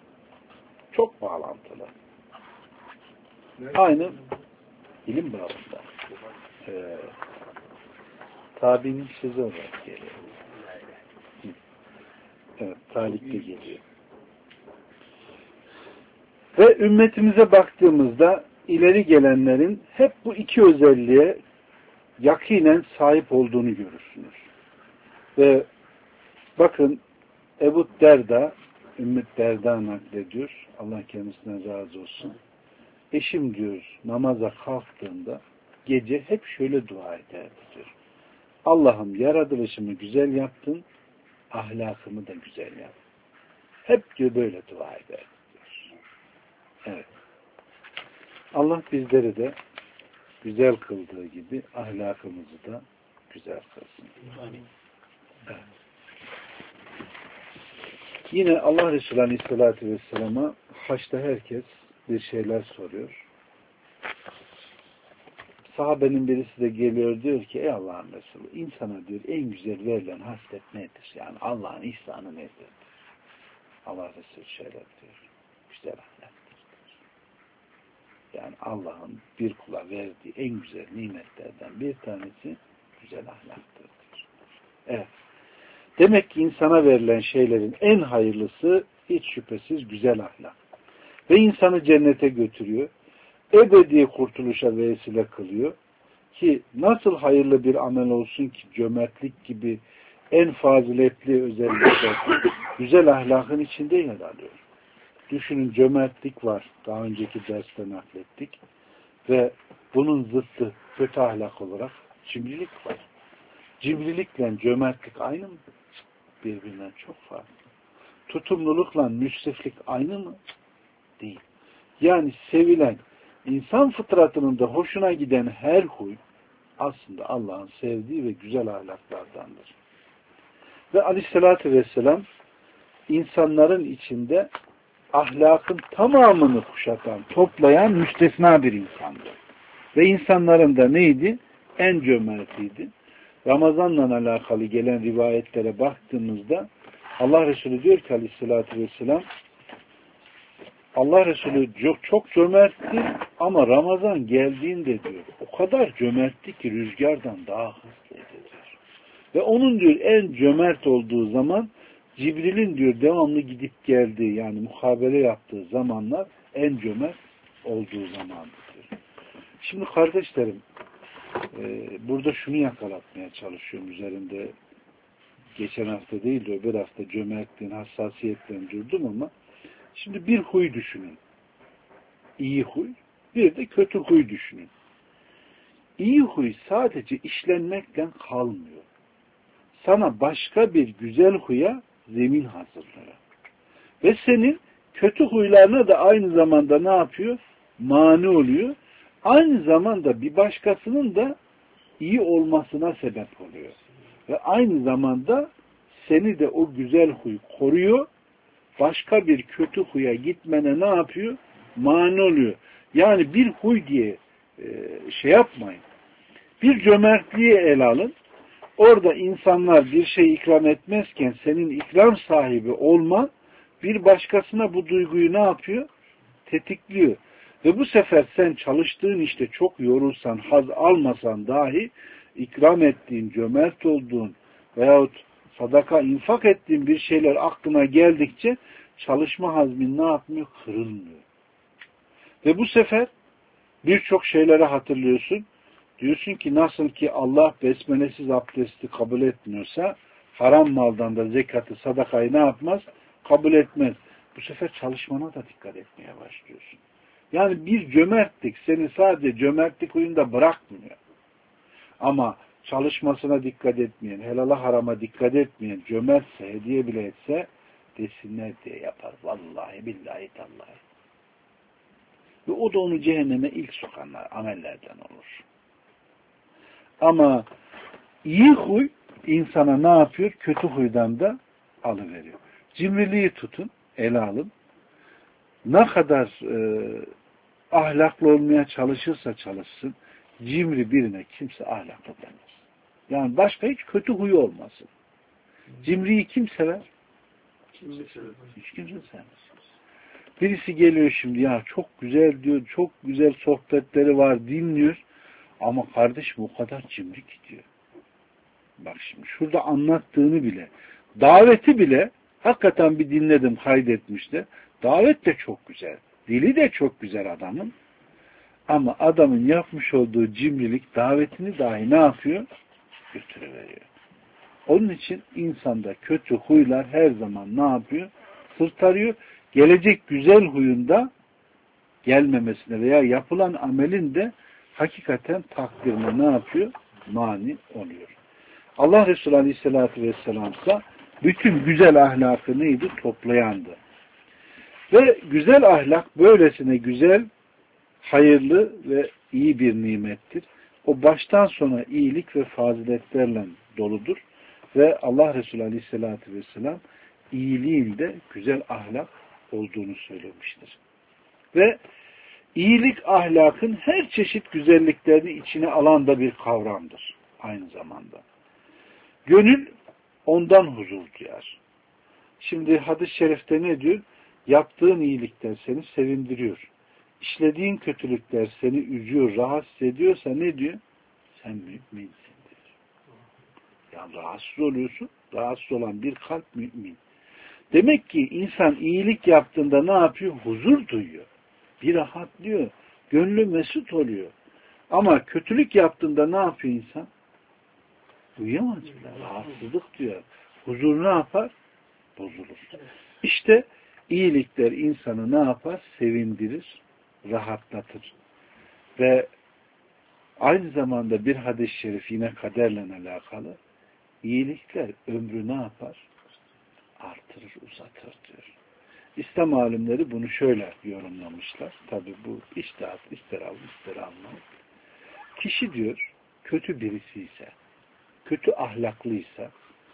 Çok bağlantılı. Aynı ilim bağlamında. Ee, tabi'nin sözü olarak geliyor. Evet, talikte geliyor. Ve ümmetimize baktığımızda ileri gelenlerin hep bu iki özelliğe yakinen sahip olduğunu görürsünüz. Ve bakın Ebu Derda, Ümmü Derda naklediyor. Allah kendisinden razı olsun. Eşim diyor namaza kalktığında gece hep şöyle dua ederdi diyor. Allah'ım yaratılışımı güzel yaptın, ahlakımı da güzel yap. Hep diyor böyle dua ederdi diyor. Evet. Allah bizleri de güzel kıldığı gibi ahlakımızı da güzel kılsın. Evet. Yine Allah Resulü Aleyhisselatü Vesselam'a haçta herkes bir şeyler soruyor. Sahabenin birisi de geliyor diyor ki ey Allah'ın Resulü insana diyor en güzel verilen haslet nedir? Yani Allah'ın ihsanı nedir? Allah Resulü şöyle diyor. Güzel ahlaktır. Yani Allah'ın bir kula verdiği en güzel nimetlerden bir tanesi güzel ahlaktır. Evet. Demek ki insana verilen şeylerin en hayırlısı hiç şüphesiz güzel ahlak. Ve insanı cennete götürüyor. Ebedi kurtuluşa vesile kılıyor. Ki nasıl hayırlı bir amel olsun ki cömertlik gibi en faziletli özellikler güzel ahlakın içinde yer alıyor. Düşünün cömertlik var. Daha önceki derste naklettik. Ve bunun zıttı kötü ahlak olarak cimrilik var. Cimrilikle cömertlik aynı mı? Birbirinden çok farklı. Tutumlulukla müsriflik aynı mı? Değil. Yani sevilen, insan fıtratının da hoşuna giden her huy aslında Allah'ın sevdiği ve güzel ahlaklardandır. Ve Aleyhisselatü Vesselam insanların içinde ahlakın tamamını kuşatan, toplayan müstesna bir insandı. Ve insanların da neydi? En cömertiydi. Ramazan'la alakalı gelen rivayetlere baktığımızda Allah Resulü diyor ki Aleyhisselatü Vesselam Allah Resulü çok, çok cömertti ama Ramazan geldiğinde diyor o kadar cömertti ki rüzgardan daha hızlıydı diyor. Ve onun diyor en cömert olduğu zaman Cibril'in diyor devamlı gidip geldiği yani muhabere yaptığı zamanlar en cömert olduğu zamandır diyor. Şimdi kardeşlerim e, burada şunu yakalatmaya çalışıyorum üzerinde geçen hafta değil de öbür hafta cömertliğin hassasiyetten durdum ama şimdi bir huy düşünün. İyi huy, bir de kötü huy düşünün. İyi huy sadece işlenmekle kalmıyor. Sana başka bir güzel huya zemin hazırlıyor. Ve senin kötü huylarına da aynı zamanda ne yapıyor? Mani oluyor. Aynı zamanda bir başkasının da iyi olmasına sebep oluyor. Ve aynı zamanda seni de o güzel huy koruyor. Başka bir kötü huya gitmene ne yapıyor? Mani oluyor. Yani bir huy diye e, şey yapmayın. Bir cömertliği ele alın. Orada insanlar bir şey ikram etmezken senin ikram sahibi olman bir başkasına bu duyguyu ne yapıyor? Tetikliyor. Ve bu sefer sen çalıştığın işte çok yorulsan, haz almasan dahi ikram ettiğin, cömert olduğun veyahut sadaka, infak ettiğin bir şeyler aklına geldikçe çalışma hazmin ne yapmıyor? Kırılmıyor. Ve bu sefer birçok şeyleri hatırlıyorsun. Diyorsun ki nasıl ki Allah besmelesiz abdesti kabul etmiyorsa haram maldan da zekatı, sadakayı ne yapmaz? Kabul etmez. Bu sefer çalışmana da dikkat etmeye başlıyorsun. Yani bir cömertlik seni sadece cömertlik huyunda bırakmıyor. Ama çalışmasına dikkat etmeyen, helala harama dikkat etmeyen, cömertse, hediye bile etse desinler diye yapar. Vallahi billahi tallahi. Ve o da onu cehenneme ilk sokanlar, amellerden olur. Ama iyi huy insana ne yapıyor? Kötü huydan da alıveriyor. Cimriliği tutun, ele alın. Ne kadar e, ahlaklı olmaya çalışırsa çalışsın, cimri birine kimse ahlaklı demez. Yani başka hiç kötü huyu olmasın. Cimriyi kim sever? Kimse sever. Hiç kimse sevmez. Birisi geliyor şimdi ya çok güzel diyor, çok güzel sohbetleri var, dinliyor. Ama kardeşim o kadar cimri gidiyor. Bak şimdi şurada anlattığını bile, daveti bile hakikaten bir dinledim, kaydetmişti. Davet de çok güzel. Dili de çok güzel adamın. Ama adamın yapmış olduğu cimrilik davetini dahi ne yapıyor? Götürüveriyor. Onun için insanda kötü huylar her zaman ne yapıyor? Sırtarıyor. Gelecek güzel huyunda gelmemesine veya yapılan amelin de hakikaten takdirine ne yapıyor? Mani oluyor. Allah Resulü Aleyhisselatü Vesselam ise bütün güzel ahlakı neydi? Toplayandı. Ve güzel ahlak böylesine güzel, hayırlı ve iyi bir nimettir. O baştan sona iyilik ve faziletlerle doludur. Ve Allah Resulü Aleyhisselatü Vesselam iyiliğin de güzel ahlak olduğunu söylemiştir. Ve iyilik ahlakın her çeşit güzelliklerini içine alan da bir kavramdır aynı zamanda. Gönül ondan huzur duyar. Şimdi hadis-i şerifte ne diyor? Yaptığın iyilikler seni sevindiriyor. İşlediğin kötülükler seni üzüyor, rahatsız ediyorsa ne diyor? Sen müminsin diyor. Yani rahatsız oluyorsun. Rahatsız olan bir kalp mümin. Demek ki insan iyilik yaptığında ne yapıyor? Huzur duyuyor. Bir rahatlıyor. Gönlü mesut oluyor. Ama kötülük yaptığında ne yapıyor insan? Duyamaz bile. Rahatsızlık duyar. Huzur ne yapar? Bozulur. İşte iyilikler insanı ne yapar? Sevindirir, rahatlatır. Ve aynı zamanda bir hadis-i şerif yine kaderle alakalı. İyilikler ömrü ne yapar? Artırır, uzatır diyor. İslam alimleri bunu şöyle yorumlamışlar. Tabi bu içtihat, ister al, ister alma. Kişi diyor, kötü birisi ise, kötü ahlaklıysa,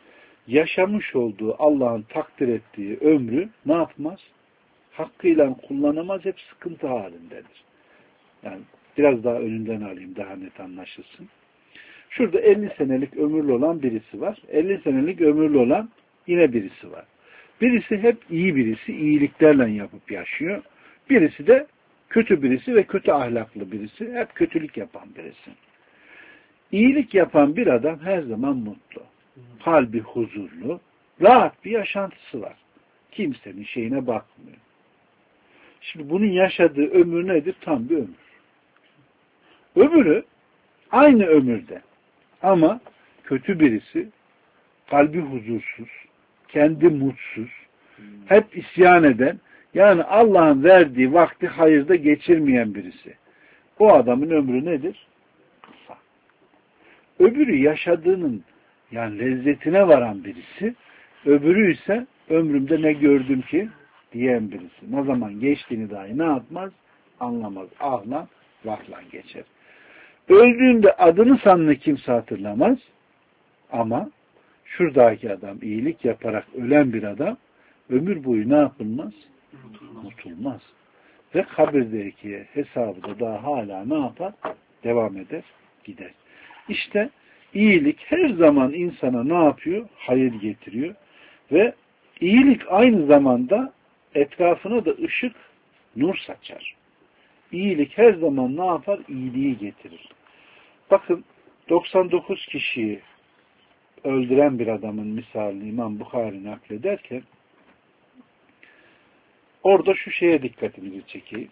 yaşamış olduğu Allah'ın takdir ettiği ömrü ne yapmaz? Hakkıyla kullanamaz, hep sıkıntı halindedir. Yani biraz daha önünden alayım, daha net anlaşılsın. Şurada elli senelik ömürlü olan birisi var. elli senelik ömürlü olan yine birisi var. Birisi hep iyi birisi, iyiliklerle yapıp yaşıyor. Birisi de kötü birisi ve kötü ahlaklı birisi, hep kötülük yapan birisi. İyilik yapan bir adam her zaman mutlu. Kalbi huzurlu, rahat bir yaşantısı var. Kimsenin şeyine bakmıyor. Şimdi bunun yaşadığı ömür nedir? Tam bir ömür. Öbürü aynı ömürde. Ama kötü birisi, kalbi huzursuz, kendi mutsuz, hep isyan eden, yani Allah'ın verdiği vakti hayırda geçirmeyen birisi. O adamın ömrü nedir? Kısa. Öbürü yaşadığının yani lezzetine varan birisi, öbürü ise ömrümde ne gördüm ki diyen birisi. Ne zaman geçtiğini dahi ne yapmaz? Anlamaz. Ahlan, vahlan geçer. Öldüğünde adını sanını kimse hatırlamaz. Ama şuradaki adam iyilik yaparak ölen bir adam ömür boyu ne yapılmaz? Unutulmaz. Ve kabirdeki hesabı da daha hala ne yapar? Devam eder, gider. İşte iyilik her zaman insana ne yapıyor? Hayır getiriyor. Ve iyilik aynı zamanda etrafına da ışık, nur saçar. İyilik her zaman ne yapar? İyiliği getirir. Bakın doksan dokuz kişiyi öldüren bir adamın misalini İmam Bukhari naklederken orada şu şeye dikkatinizi çekeyim.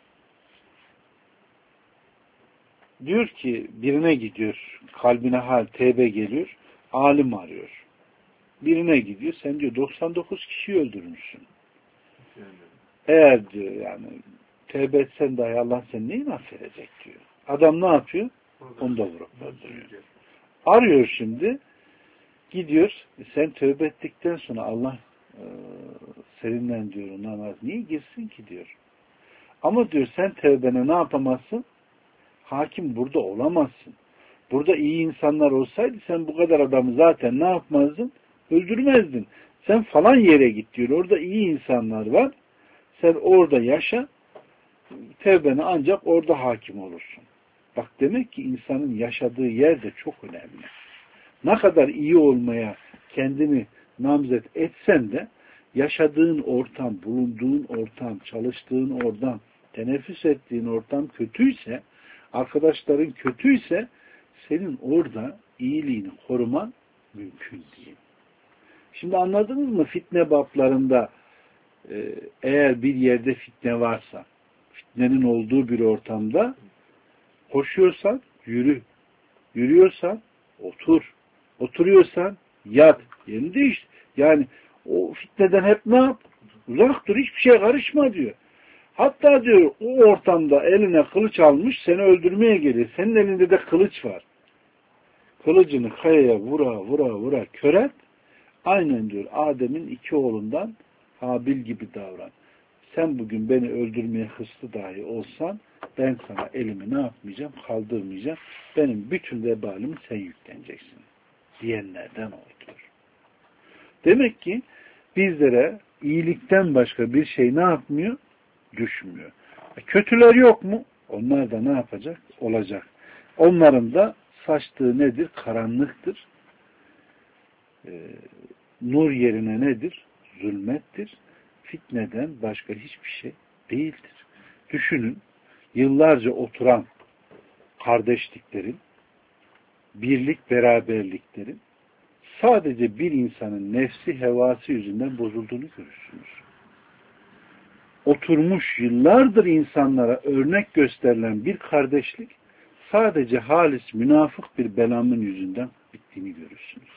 Diyor ki birine gidiyor, kalbine hal, tevbe geliyor, alim arıyor. Birine gidiyor, sen diyor doksan dokuz kişiyi öldürmüşsün. Eğer diyor yani tevbe etsen dahi Allah seni neyi affedecek diyor. Adam ne yapıyor? Onu da vurup öldürüyor. Arıyor şimdi, gidiyor, sen tövbe ettikten sonra Allah e, seninle diyor namaz niye girsin ki diyor. Ama diyor sen tövbene ne yapamazsın? Hakim burada olamazsın. Burada iyi insanlar olsaydı sen bu kadar adamı zaten ne yapmazdın? Öldürmezdin. Sen falan yere git diyor. Orada iyi insanlar var. Sen orada yaşa. Tevbene ancak orada hakim olursun. Bak demek ki insanın yaşadığı yer de çok önemli. Ne kadar iyi olmaya kendini namzet etsen de yaşadığın ortam, bulunduğun ortam, çalıştığın ortam, teneffüs ettiğin ortam kötüyse, arkadaşların kötüyse senin orada iyiliğini koruman mümkün değil. Şimdi anladınız mı fitne bablarında e, eğer bir yerde fitne varsa, fitnenin olduğu bir ortamda koşuyorsan yürü, yürüyorsan otur, oturuyorsan Yat. Yerini değiştir. Yani o fitneden hep ne yap? Uzak dur. Hiçbir şeye karışma diyor. Hatta diyor o ortamda eline kılıç almış seni öldürmeye geliyor. Senin elinde de kılıç var. Kılıcını kayaya vura vura vura köret. Aynen diyor Adem'in iki oğlundan Habil gibi davran. Sen bugün beni öldürmeye hırslı dahi olsan ben sana elimi ne yapmayacağım? Kaldırmayacağım. Benim bütün vebalimi sen yükleneceksin. Diyenlerden oldu. Demek ki bizlere iyilikten başka bir şey ne yapmıyor? Düşmüyor. Kötüler yok mu? Onlar da ne yapacak? Olacak. Onların da saçtığı nedir? Karanlıktır. Ee, nur yerine nedir? Zulmettir. Fitneden başka hiçbir şey değildir. Düşünün, yıllarca oturan kardeşliklerin, birlik beraberliklerin sadece bir insanın nefsi hevası yüzünden bozulduğunu görürsünüz. Oturmuş yıllardır insanlara örnek gösterilen bir kardeşlik sadece halis münafık bir belamın yüzünden bittiğini görürsünüz.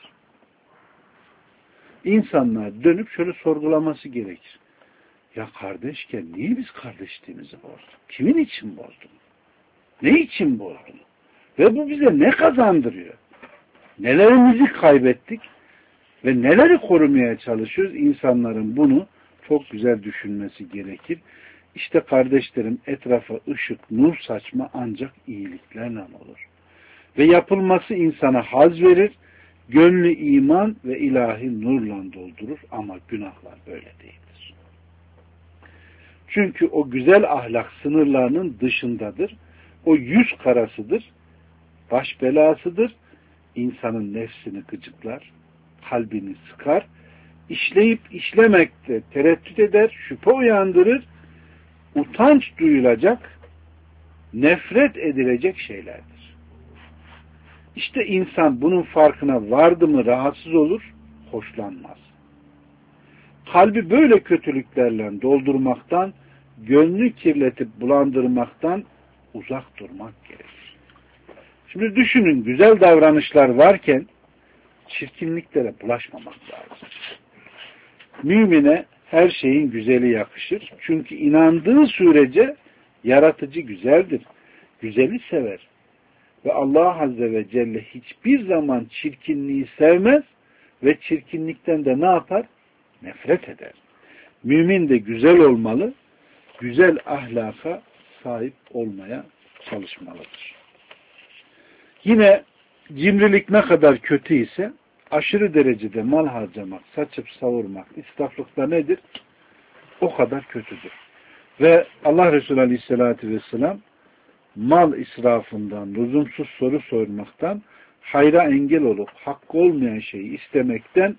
İnsanlar dönüp şöyle sorgulaması gerekir. Ya kardeşken niye biz kardeşliğimizi bozduk? Kimin için bozduk? Ne için bozduk? Ve bu bize ne kazandırıyor? Nelerimizi kaybettik ve neleri korumaya çalışıyoruz? İnsanların bunu çok güzel düşünmesi gerekir. İşte kardeşlerim etrafa ışık, nur saçma ancak iyiliklerle olur. Ve yapılması insana haz verir, gönlü iman ve ilahi nurla doldurur ama günahlar böyle değildir. Çünkü o güzel ahlak sınırlarının dışındadır. O yüz karasıdır, baş belasıdır. İnsanın nefsini gıcıklar, kalbini sıkar, işleyip işlemekte tereddüt eder, şüphe uyandırır, utanç duyulacak, nefret edilecek şeylerdir. İşte insan bunun farkına vardı mı rahatsız olur, hoşlanmaz. Kalbi böyle kötülüklerle doldurmaktan, gönlü kirletip bulandırmaktan uzak durmak gerekir. Şimdi düşünün, güzel davranışlar varken çirkinliklere bulaşmamak lazım. Mümine her şeyin güzeli yakışır. Çünkü inandığı sürece yaratıcı güzeldir. Güzeli sever. Ve Allah Azze ve Celle hiçbir zaman çirkinliği sevmez ve çirkinlikten de ne yapar? Nefret eder. Mümin de güzel olmalı, güzel ahlaka sahip olmaya çalışmalıdır. Yine cimrilik ne kadar kötü ise aşırı derecede mal harcamak, saçıp savurmak, israflıkta nedir? O kadar kötüdür. Ve Allah Resulü Aleyhisselatü Vesselam mal israfından, lüzumsuz soru sormaktan, hayra engel olup hakkı olmayan şeyi istemekten,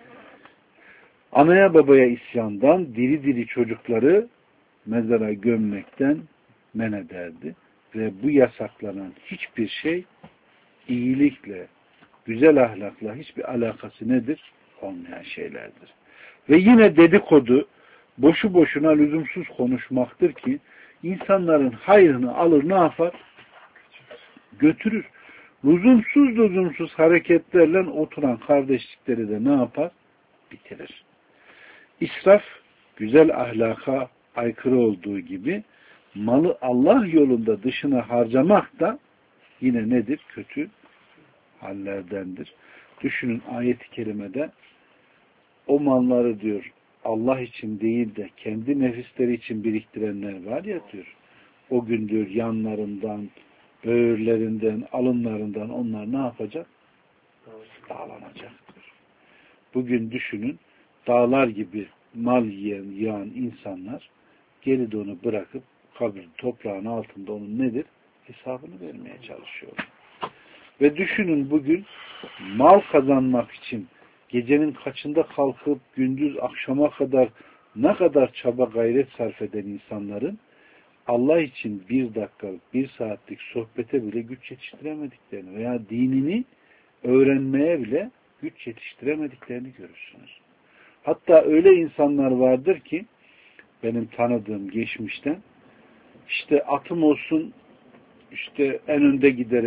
anaya babaya isyandan, diri diri çocukları mezara gömmekten men ederdi. Ve bu yasaklanan hiçbir şey iyilikle, güzel ahlakla hiçbir alakası nedir? Olmayan şeylerdir. Ve yine dedikodu, boşu boşuna lüzumsuz konuşmaktır ki insanların hayrını alır ne yapar? Götürür. Lüzumsuz lüzumsuz hareketlerle oturan kardeşlikleri de ne yapar? Bitirir. İsraf, güzel ahlaka aykırı olduğu gibi malı Allah yolunda dışına harcamak da yine nedir? Kötü hallerdendir. Düşünün ayet-i kerimede o malları diyor Allah için değil de kendi nefisleri için biriktirenler var ya diyor. O gün diyor yanlarından, böğürlerinden, alınlarından onlar ne yapacak? Dağlanacaktır. Bugün düşünün dağlar gibi mal yiyen, yağan insanlar geride onu bırakıp kabir toprağın altında onun nedir? Hesabını vermeye çalışıyorlar. Ve düşünün bugün mal kazanmak için gecenin kaçında kalkıp gündüz akşama kadar ne kadar çaba gayret sarf eden insanların Allah için bir dakikalık, bir saatlik sohbete bile güç yetiştiremediklerini veya dinini öğrenmeye bile güç yetiştiremediklerini görürsünüz. Hatta öyle insanlar vardır ki benim tanıdığım geçmişten işte atım olsun işte en önde giderim,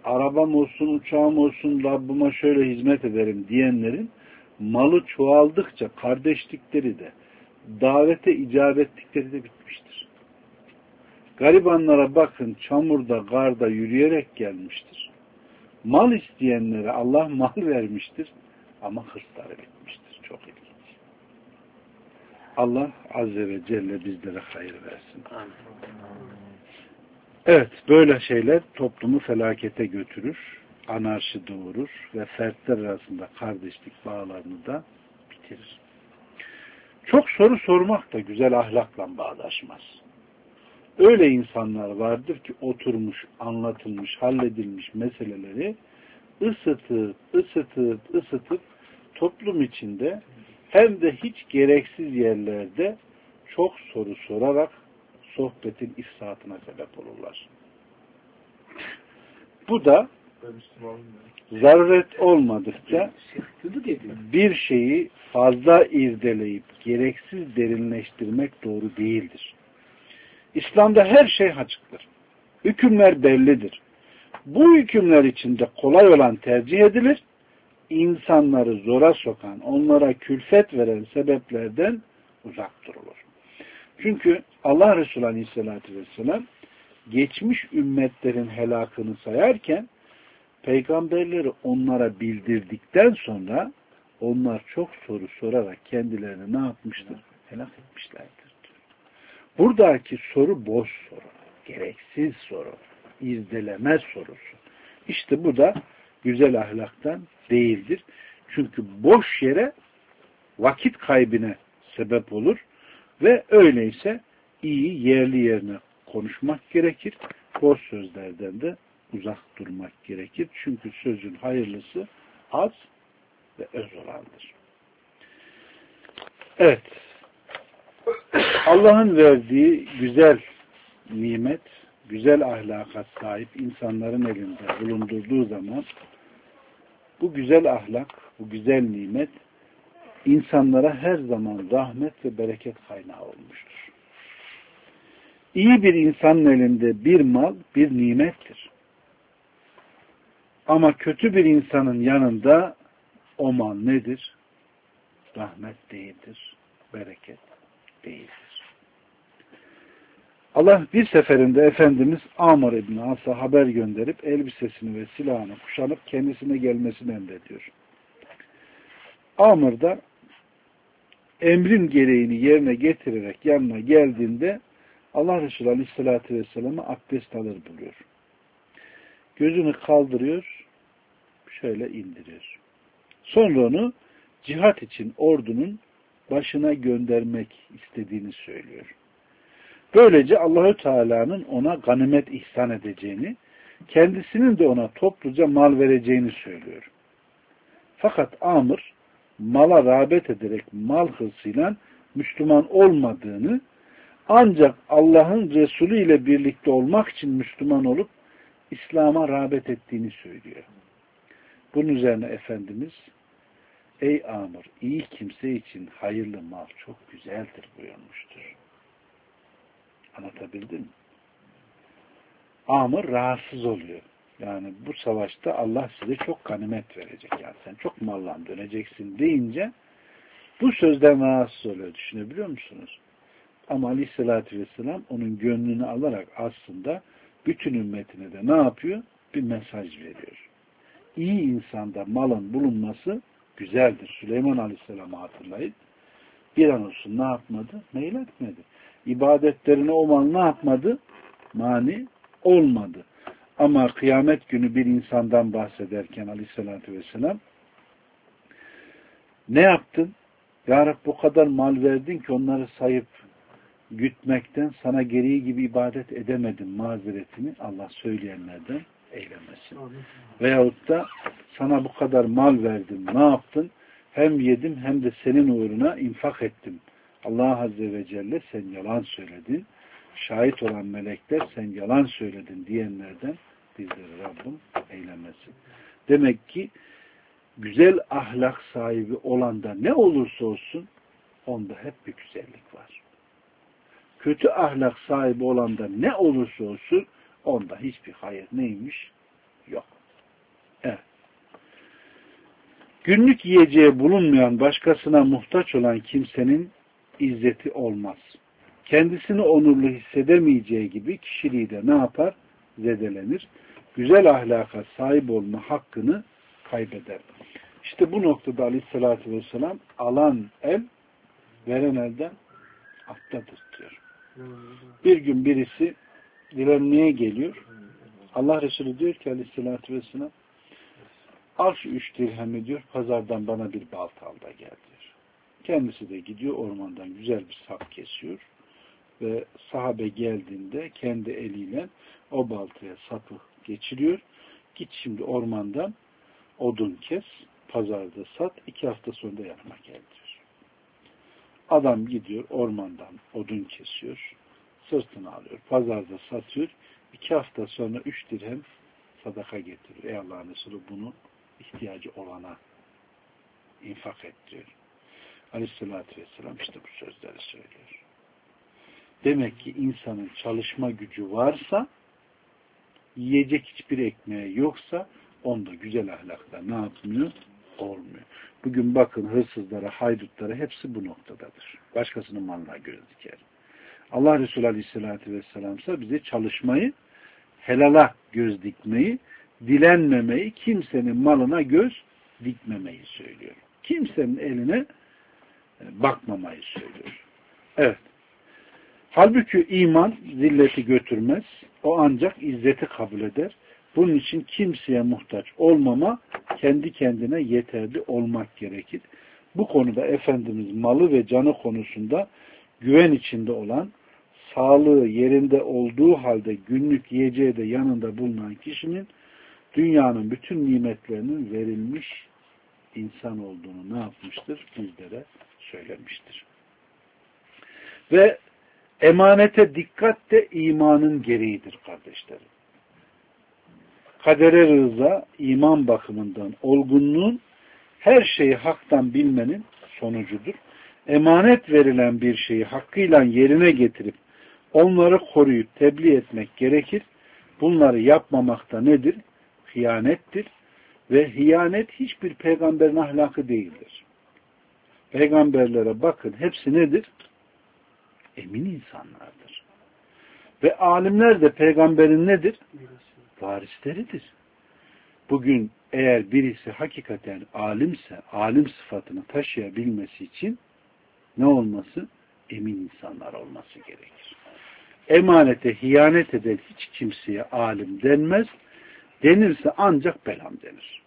arabam olsun, uçağım olsun, Rabbime şöyle hizmet ederim diyenlerin malı çoğaldıkça kardeşlikleri de, davete icabetlikleri de bitmiştir. Garibanlara bakın, çamurda, karda yürüyerek gelmiştir. Mal isteyenlere Allah mal vermiştir ama hırsları bitmiştir. Çok ilginç. Allah Azze ve Celle bizlere hayır versin. Evet, böyle şeyler toplumu felakete götürür, anarşi doğurur ve fertler arasında kardeşlik bağlarını da bitirir. Çok soru sormak da güzel ahlakla bağdaşmaz. Öyle insanlar vardır ki oturmuş, anlatılmış, halledilmiş meseleleri ısıtıp, ısıtıp, ısıtıp toplum içinde hem de hiç gereksiz yerlerde çok soru sorarak sohbetin ifsatına sebep olurlar. Bu da zaruret olmadıkça bir şeyi fazla irdeleyip gereksiz derinleştirmek doğru değildir. İslam'da her şey açıktır. Hükümler bellidir. Bu hükümler içinde kolay olan tercih edilir. İnsanları zora sokan, onlara külfet veren sebeplerden uzak durulur. Çünkü Allah Resulü Aleyhisselatü Vesselam geçmiş ümmetlerin helakını sayarken peygamberleri onlara bildirdikten sonra onlar çok soru sorarak kendilerini ne yapmıştır? Helak etmişlerdir. Buradaki soru boş soru, gereksiz soru, irdeleme sorusu. İşte bu da güzel ahlaktan değildir. Çünkü boş yere vakit kaybına sebep olur ve öyleyse iyi yerli yerine konuşmak gerekir. Boş sözlerden de uzak durmak gerekir. Çünkü sözün hayırlısı az ve öz olandır. Evet. Allah'ın verdiği güzel nimet, güzel ahlaka sahip insanların elinde bulundurduğu zaman bu güzel ahlak, bu güzel nimet insanlara her zaman rahmet ve bereket kaynağı olmuştur. İyi bir insanın elinde bir mal, bir nimettir. Ama kötü bir insanın yanında o mal nedir? Rahmet değildir, bereket değildir. Allah bir seferinde Efendimiz Amr İbni As'a haber gönderip elbisesini ve silahını kuşanıp kendisine gelmesini emrediyor. Amr da emrin gereğini yerine getirerek yanına geldiğinde Allah Resulü Aleyhisselatü Vesselam'a abdest alır buluyor. Gözünü kaldırıyor, şöyle indiriyor. Sonra onu cihat için ordunun başına göndermek istediğini söylüyor. Böylece Allahü Teala'nın ona ganimet ihsan edeceğini, kendisinin de ona topluca mal vereceğini söylüyor. Fakat Amr mala rağbet ederek mal hırsıyla Müslüman olmadığını, ancak Allah'ın Resulü ile birlikte olmak için Müslüman olup İslam'a rağbet ettiğini söylüyor. Bunun üzerine Efendimiz, ey Amr, iyi kimse için hayırlı mal çok güzeldir buyurmuştur. Anlatabildim mi? Amr rahatsız oluyor. Yani bu savaşta Allah size çok ganimet verecek. Yani sen çok malla döneceksin deyince bu sözden rahatsız oluyor. Düşünebiliyor musunuz? Ama Aleyhisselatü Vesselam onun gönlünü alarak aslında bütün ümmetine de ne yapıyor? Bir mesaj veriyor. İyi insanda malın bulunması güzeldir. Süleyman Aleyhisselam'ı hatırlayın. Bir an olsun ne yapmadı? Meyletmedi. İbadetlerine o mal ne yapmadı? Mani olmadı. Ama kıyamet günü bir insandan bahsederken Aleyhisselatü Vesselam ne yaptın? Ya Rabbi bu kadar mal verdin ki onları sayıp gütmekten sana gereği gibi ibadet edemedim mazeretini Allah söyleyenlerden eylemesin. Veyahut da sana bu kadar mal verdim, ne yaptın? Hem yedim hem de senin uğruna infak ettim. Allah Azze ve Celle sen yalan söyledin. Şahit olan melekler sen yalan söyledin diyenlerden bizleri Rabbim eylemesin. Demek ki güzel ahlak sahibi olanda ne olursa olsun onda hep bir güzellik var. Kötü ahlak sahibi olanda ne olursa olsun onda hiçbir hayır neymiş? Yok. Evet. Günlük yiyeceği bulunmayan, başkasına muhtaç olan kimsenin izzeti olmaz. Kendisini onurlu hissedemeyeceği gibi kişiliği de ne yapar? Zedelenir. Güzel ahlaka sahip olma hakkını kaybeder. İşte bu noktada Aleyhisselatü Vesselam alan el veren elden aftadır diyor. Bir gün birisi dilenmeye geliyor. Allah Resulü diyor ki Aleyhisselatü Vesselam, al şu üç dirhemi diyor, pazardan bana bir balta al da gel diyor. Kendisi de gidiyor, ormandan güzel bir sap kesiyor ve sahabe geldiğinde kendi eliyle o baltaya sapı geçiriyor. Git şimdi ormandan odun kes, pazarda sat, iki hafta sonra da yanıma gel diyor. Adam gidiyor, ormandan odun kesiyor, sırtını alıyor, pazarda satıyor, iki hafta sonra üç dirhem sadaka getiriyor. Ey Allah'ın Resulü, bunu ihtiyacı olana infak et diyor. Aleyhissalatü vesselam işte bu sözleri söylüyor. Demek ki insanın çalışma gücü varsa, yiyecek hiçbir ekmeği yoksa, onda güzel ahlakla ne yapmıyor? Olmuyor. Bugün bakın hırsızlara, haydutlara hepsi bu noktadadır. Başkasının malına göz diker. Allah Resulü Aleyhisselatü Vesselam ise bize çalışmayı, helala göz dikmeyi, dilenmemeyi, kimsenin malına göz dikmemeyi söylüyor. Kimsenin eline bakmamayı söylüyor. Evet. Halbuki iman zilleti götürmez. O ancak izzeti kabul eder. Bunun için kimseye muhtaç olmama, kendi kendine yeterli olmak gerekir. Bu konuda Efendimiz malı ve canı konusunda güven içinde olan, sağlığı yerinde olduğu halde günlük yiyeceği de yanında bulunan kişinin dünyanın bütün nimetlerinin verilmiş insan olduğunu ne yapmıştır? Bizlere söylemiştir. Ve emanete dikkat de imanın gereğidir kardeşlerim. Kadere rıza, iman bakımından olgunluğun, her şeyi haktan bilmenin sonucudur. Emanet verilen bir şeyi hakkıyla yerine getirip onları koruyup tebliğ etmek gerekir. Bunları yapmamak da nedir? Hıyanettir. Ve hıyanet hiçbir peygamberin ahlakı değildir. Peygamberlere bakın, hepsi nedir? Emin insanlardır. Ve alimler de peygamberin nedir? Varisleridir. Bugün eğer birisi hakikaten alimse, alim sıfatını taşıyabilmesi için ne olması? Emin insanlar olması gerekir. Emanete hıyanet eden hiç kimseye alim denmez. Denirse ancak belam denir.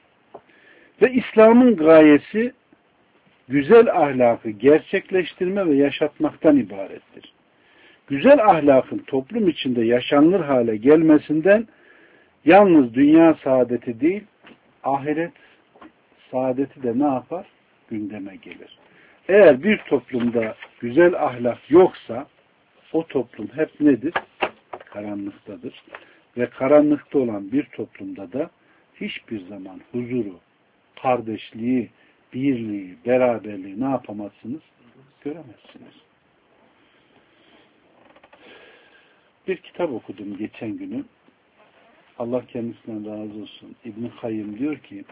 Ve İslam'ın gayesi güzel ahlakı gerçekleştirme ve yaşatmaktan ibarettir. Güzel ahlakın toplum içinde yaşanılır hale gelmesinden yalnız dünya saadeti değil, ahiret saadeti de ne yapar? Gündeme gelir. Eğer bir toplumda güzel ahlak yoksa, o toplum hep nedir? Karanlıktadır. Ve karanlıkta olan bir toplumda da hiçbir zaman huzuru, kardeşliği, birliği, beraberliği ne yapamazsınız? Göremezsiniz. Bir kitap okudum geçen günü. Allah kendisinden razı olsun. İbn-i Kayyım diyor ki,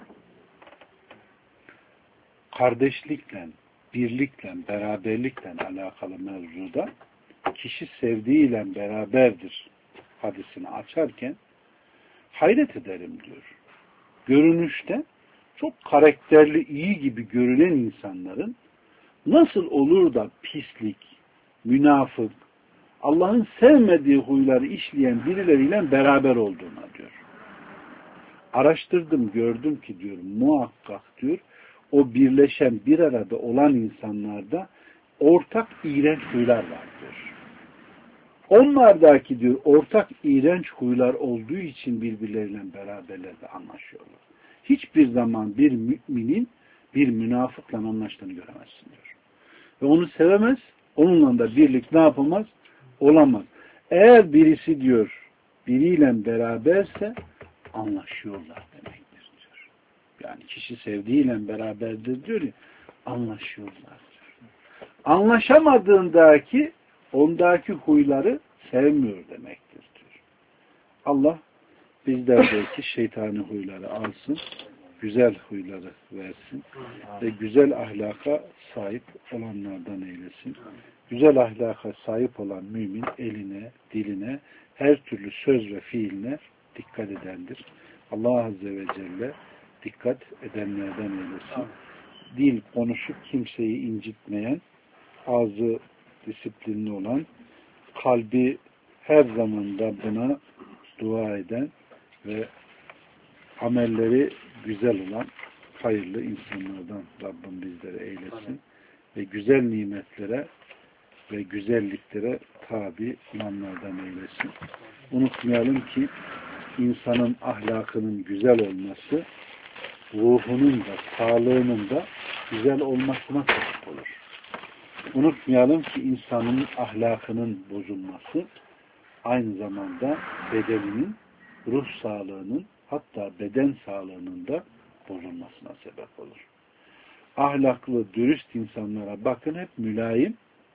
kardeşlikle, birlikle, beraberlikle alakalı mevzuda kişi sevdiğiyle beraberdir hadisini açarken hayret ederim diyor. Görünüşte çok karakterli, iyi gibi görünen insanların nasıl olur da pislik, münafık, Allah'ın sevmediği huyları işleyen birileriyle beraber olduğuna diyor. Araştırdım, gördüm ki diyor, muhakkak diyor, o birleşen, bir arada olan insanlarda ortak iğrenç huylar var diyor. Onlardaki diyor, ortak iğrenç huylar olduğu için birbirleriyle beraberlerde anlaşıyorlar. Hiçbir zaman bir müminin bir münafıkla anlaştığını göremezsin diyor. Ve onu sevemez, onunla da birlik ne yapamaz? Olamaz. Eğer birisi diyor, biriyle beraberse anlaşıyorlar demektir diyor. Yani kişi sevdiğiyle beraberdir diyor ya, anlaşıyorlar diyor. Anlaşamadığındaki ondaki huyları sevmiyor demektir diyor. Allah bizlerdeki şeytani huyları alsın, güzel huyları versin ve güzel ahlaka sahip olanlardan eylesin. Güzel ahlaka sahip olan mümin eline, diline, her türlü söz ve fiiline dikkat edendir. Allah Azze ve Celle dikkat edenlerden eylesin. Dil konuşup kimseyi incitmeyen, ağzı disiplinli olan, kalbi her zaman Rabbine dua eden ve amelleri güzel olan hayırlı insanlardan Rabbim bizleri eylesin. Ve güzel nimetlere ve güzelliklere tabi olanlardan eylesin. Unutmayalım ki insanın ahlakının güzel olması ruhunun da sağlığının da güzel olmasına sebep olur. Unutmayalım ki insanın ahlakının bozulması aynı zamanda bedeninin, ruh sağlığının, hatta beden sağlığının da bozulmasına sebep olur. Ahlaklı, dürüst insanlara bakın, hep mülayim,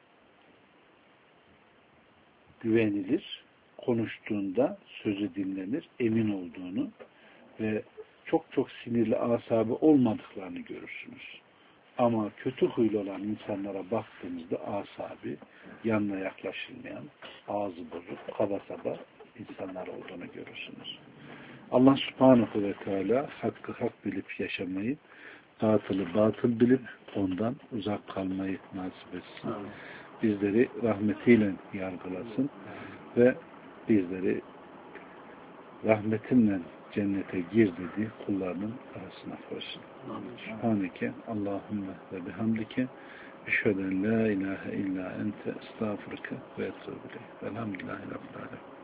güvenilir, konuştuğunda sözü dinlenir, emin olduğunu ve çok çok sinirli, asabı olmadıklarını görürsünüz. Ama kötü huylu olan insanlara baktığımızda asabi, yanına yaklaşılmayan, ağzı bozuk, kaba saba insanlar olduğunu görürsünüz. Allah Subhanahu ve Teala hakkı hak bilip yaşamayı, batılı batıl bilip ondan uzak kalmayı nasip etsin. Bizleri rahmetiyle yargılasın ve bizleri rahmetinle cennete gir dediği kullarının arasına koysun. Subhaneke Allahümme ve bihamdike eşheden la ilahe illa ente estağfurke ve etûbü ileyh. Velhamdülillahi Rabbil alemin.